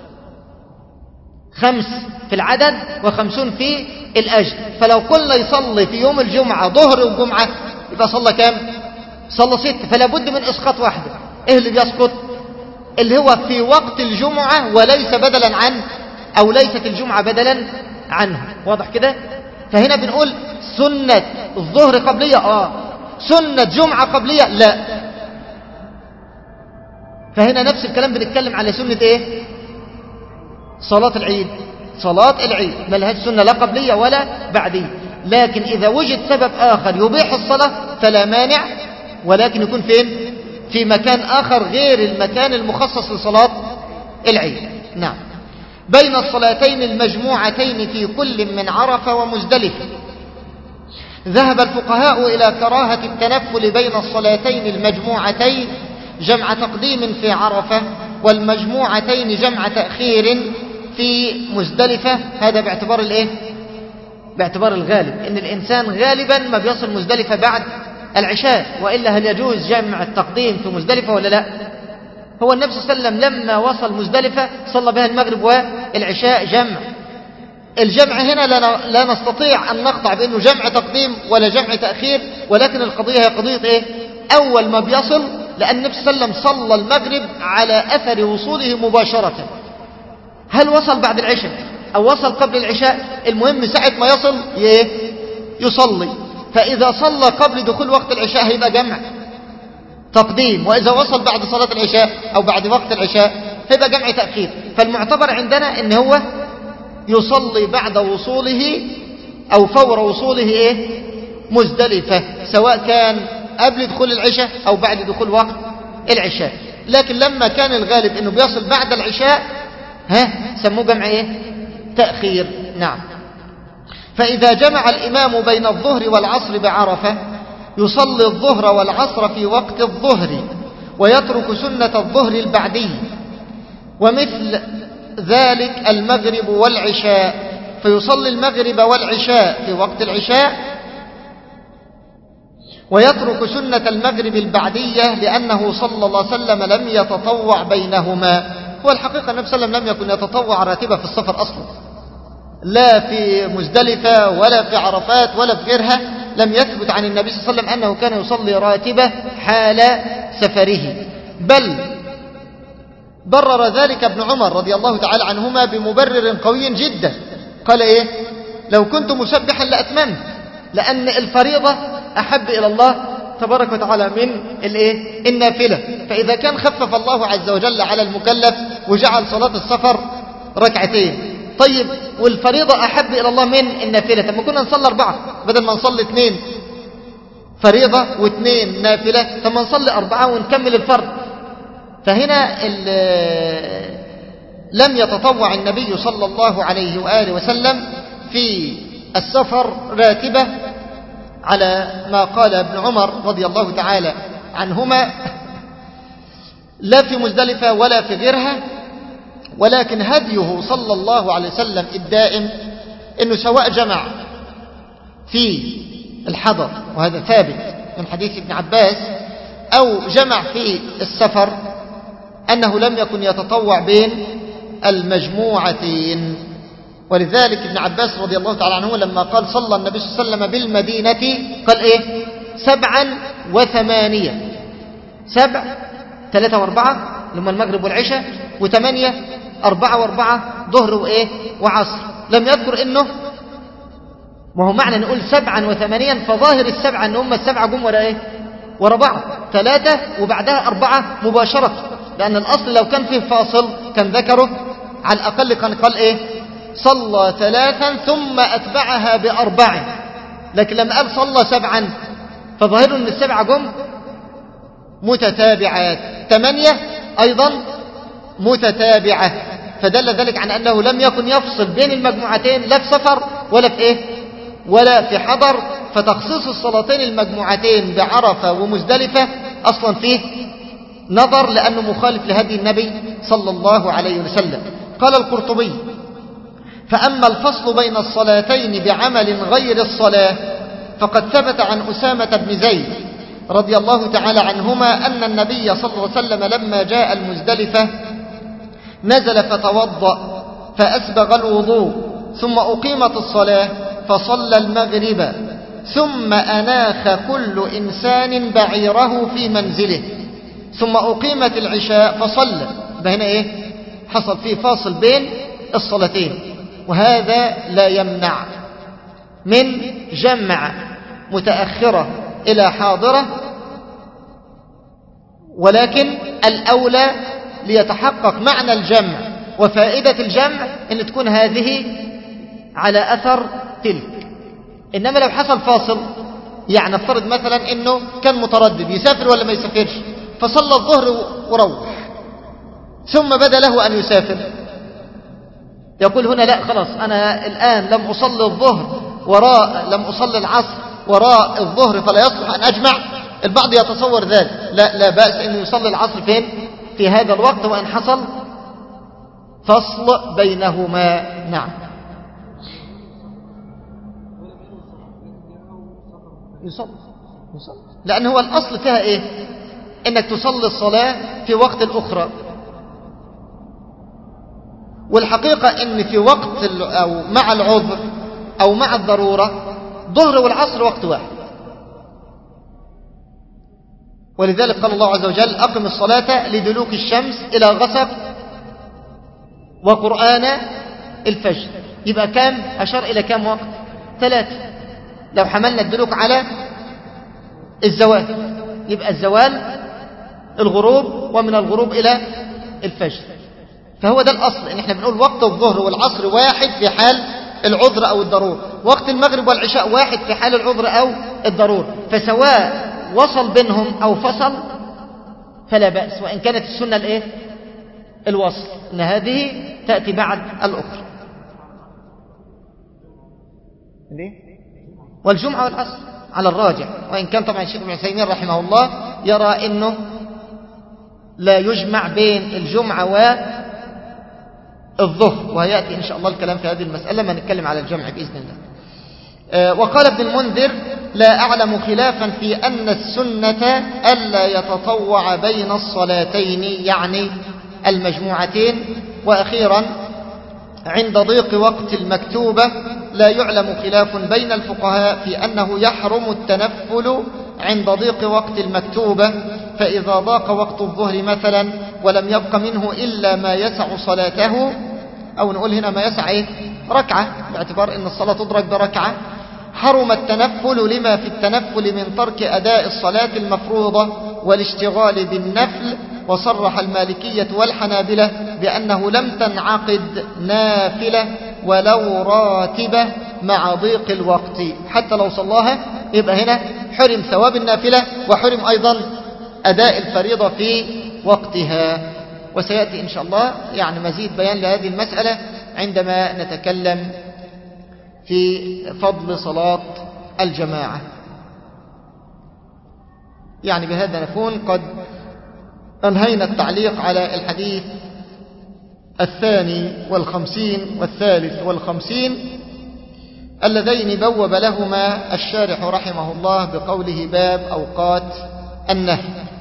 خمس في العدد وخمسون في الأجر. فلو قلنا يصلي في يوم الجمعة ظهر وجمعة يبقى صلى كام؟ صلى ست. فلا بد من إسقاط واحدة. إيه اللي بيسقط؟ اللي هو في وقت الجمعة وليس بدلا عن، أو ليست الجمعة بدلا عنه. واضح كده؟ فهنا بنقول سنة الظهر قبلية، آه سنة جمعة قبلية لا. فهنا نفس الكلام بنتكلم على سنة ايه؟ صلاة العيد. صلاة العيد ما لهاش سنة لا قبلية ولا بعدية، لكن إذا وجد سبب آخر يبيح الصلاة فلا مانع، ولكن يكون فين؟ في مكان آخر غير المكان المخصص لصلاة العيد. نعم. بين الصلاتين المجموعتين في كل من عرفة ومزدلفة. ذهب الفقهاء إلى كراهة التنفل بين الصلاتين المجموعتين جمع تقديم في عرفة، والمجموعتين جمع تأخير في مزدلفة. هذا باعتبار الايه؟ باعتبار الغالب، ان الانسان غالبا ما بيصل مزدلفة بعد العشاء، وإلا هل يجوز جمع التقديم في مزدلفة ولا لا؟ هو النبي صلى الله عليه وسلم لما وصل مزدلفة صلى بها المغرب والعشاء جمع. الجمع هنا لا نستطيع أن نقطع بأنه جمع تقديم ولا جمع تأخير، ولكن القضية هي قضية إيه؟ أول ما بيصل، لأن النبي صلى الله عليه وسلم صلى المغرب على أثر وصوله مباشرة. هل وصل بعد العشاء أو وصل قبل العشاء؟ المهم ساعة ما يصل يصلي. فإذا صلى قبل دخول وقت العشاء هيبقى جمع تقديم، وإذا وصل بعد صلاة العشاء أو بعد وقت العشاء هيبقى جمع تأخير. فالمعتبر عندنا إن هو يصلي بعد وصوله أو فور وصوله إيه؟ مزدلفة، سواء كان قبل دخول العشاء أو بعد دخول وقت العشاء. لكن لما كان الغالب إنه بيصل بعد العشاء ها سموه جمع إيه؟ تأخير. نعم. فإذا جمع الإمام بين الظهر والعصر بعرفة يصلي الظهر والعصر في وقت الظهر ويترك سنة الظهر البعدي، ومثل ذلك المغرب والعشاء، فيصلي المغرب والعشاء في وقت العشاء ويترك سنة المغرب البعدية، لأنه صلى الله عليه وسلم لم يتطوع بينهما. هو الحقيقة النبي صلى الله عليه وسلم لم يكن يتطوع راتبة في السفر أصلا، لا في مزدلفة ولا في عرفات ولا في غيرها. لم يثبت عن النبي صلى الله عليه وسلم أنه كان يصلي راتبة حال سفره، بل برر ذلك ابن عمر رضي الله تعالى عنهما بمبرر قوي جدا. قال إيه؟ لو كنت مسبحا لأتممت، لأن الفريضة أحب إلى الله تبارك وتعالى من الإيه؟ النافلة. فإذا كان خفف الله عز وجل على المكلف وجعل صلاة السفر ركعتين، طيب والفريضة أحب إلى الله من النافلة، طب ما كنا نصلي أربعة بدل ما نصلي اثنين فريضة واثنين نافلة، طب ما نصلي أربعة ونكمل الفرض. فهنا لم يتطوع النبي صلى الله عليه وآله وسلم في السفر راتبة على ما قال ابن عمر رضي الله تعالى عنهما، لا في مزدلفة ولا في غيرها. ولكن هديه صلى الله عليه وسلم الدائم انه سواء جمع في الحضر، وهذا ثابت من حديث ابن عباس، او جمع في السفر، انه لم يكن يتطوع بين المجموعتين. ولذلك ابن عباس رضي الله تعالى عنه لما قال صلى النبي صلى الله عليه وسلم بالمدينة قال ايه؟ سبعا وثمانية، سبع ثلاثة وأربعة اللي هم المغرب والعشاء، وثمانية أربعة وأربعة ظهر وإيه وعصر. لم يذكر إنه، ما هو معنى نقول سبعا وثمانيا، فظاهر السبعة إن هم السبعة جم ولا إيه ورا بعض، ثلاثة وبعدها أربعة مباشرة، لأن الأصل لو كان فيه فاصل كان ذكره على الأقل كان قال إيه صلى ثلاثا ثم أتبعها بأربع، لكن لما قال صلى سبعا فظاهر أن السبعة جم متتابعات، ثمانية أيضا متتابعة، فدل ذلك عن أنه لم يكن يفصل بين المجموعتين لا في سفر ولا في إيه ولا في حضر. فتخصيص الصلاتين المجموعتين بعرفة ومزدلفة أصلا فيه نظر، لأنه مخالف لهدي النبي صلى الله عليه وسلم. قال القرطبي: فأما الفصل بين الصلاتين بعمل غير الصلاة فقد ثبت عن أسامة بن زيد رضي الله تعالى عنهما أن النبي صلى الله عليه وسلم لما جاء المزدلفة نزل فتوضأ فأسبغ الوضوء، ثم أقيمت الصلاة فصلى المغرب، ثم أناخ كل إنسان بعيره في منزله، ثم أقيمت العشاء فصلى. هنا إيه حصل فيه فاصل بين الصلاتين، وهذا لا يمنع من جمع متأخرة إلى حاضرة، ولكن الأولى ليتحقق معنى الجمع وفائدة الجمع أن تكون هذه على أثر تلك. إنما لو حصل فاصل، يعني افترض مثلا أنه كان متردد يسافر ولا ما يسافرش، فصلى الظهر وروح، ثم بدا له أن يسافر، يقول هنا لا خلاص أنا الآن لم أصلي الظهر وراء لم أصلي العصر وراء الظهر فلا يصلح أن أجمع. البعض يتصور ذلك، لا لا بأس أن يصلي العصر فين في هذا الوقت وإن حصل فصل بينهما. نعم يصلي يصلي لأن هو الأصل فيها إيه إنك تصلي الصلاة في وقت الأخرى، والحقيقة إن في وقت أو مع العذر أو مع الضرورة ظهر والعصر وقت واحد، ولذلك قال الله عز وجل: أقم الصلاة لدلوك الشمس إلى غسق وقرآن الفجر. يبقى كام أشار إلى كام وقت؟ ثلاثة. لو حملنا الدلوك على الزوال يبقى الزوال الغروب، ومن الغروب إلى الفجر. فهو ده الأصل، إن احنا بنقول وقت الظهر والعصر واحد في حال العذر أو الضرورة، وقت المغرب والعشاء واحد في حال العذر أو الضرورة، فسواء وصل بينهم أو فصل فلا بأس، وإن كانت السنة الإيه؟ الوصل، إن هذه تأتي بعد الأخرى. والجمعة والعصر على الراجع، وإن كان طبعا الشيخ ابن عثيمين رحمه الله يرى أنه لا يجمع بين الجمعة والظهر، ويأتي إن شاء الله الكلام في هذه المسألة ما نتكلم على الجمع بإذن الله. وقال ابن المنذر: لا أعلم خلافا في أن السنة ألا يتطوع بين الصلاتين، يعني المجموعتين. وأخيرا عند ضيق وقت المكتوبة لا يعلم خلاف بين الفقهاء في أنه يحرم التنفل عند ضيق وقت المكتوبة، فإذا ضاق وقت الظهر مثلا ولم يبق منه إلا ما يسع صلاته، أو نقول هنا ما يسع إيه؟ ركعة، باعتبار أن الصلاة تدرك بركعة، حرم التنفل لما في التنفل من ترك أداء الصلاة المفروضة والاشتغال بالنفل. وصرح المالكية والحنابلة بأنه لم تنعقد نافلة ولو راتبة مع ضيق الوقت، حتى لو صلاها يبقى هنا حرم ثواب النافلة وحرم أيضا أداء الفريضة في وقتها. وسيأتي إن شاء الله يعني مزيد بيان لهذه المسألة عندما نتكلم في فضل صلاة الجماعة. يعني بهذا نكون قد أنهينا التعليق على الحديث الثاني والخمسين والثالث والخمسين اللذين بوب لهما الشارح رحمه الله بقوله: باب أوقات النهي.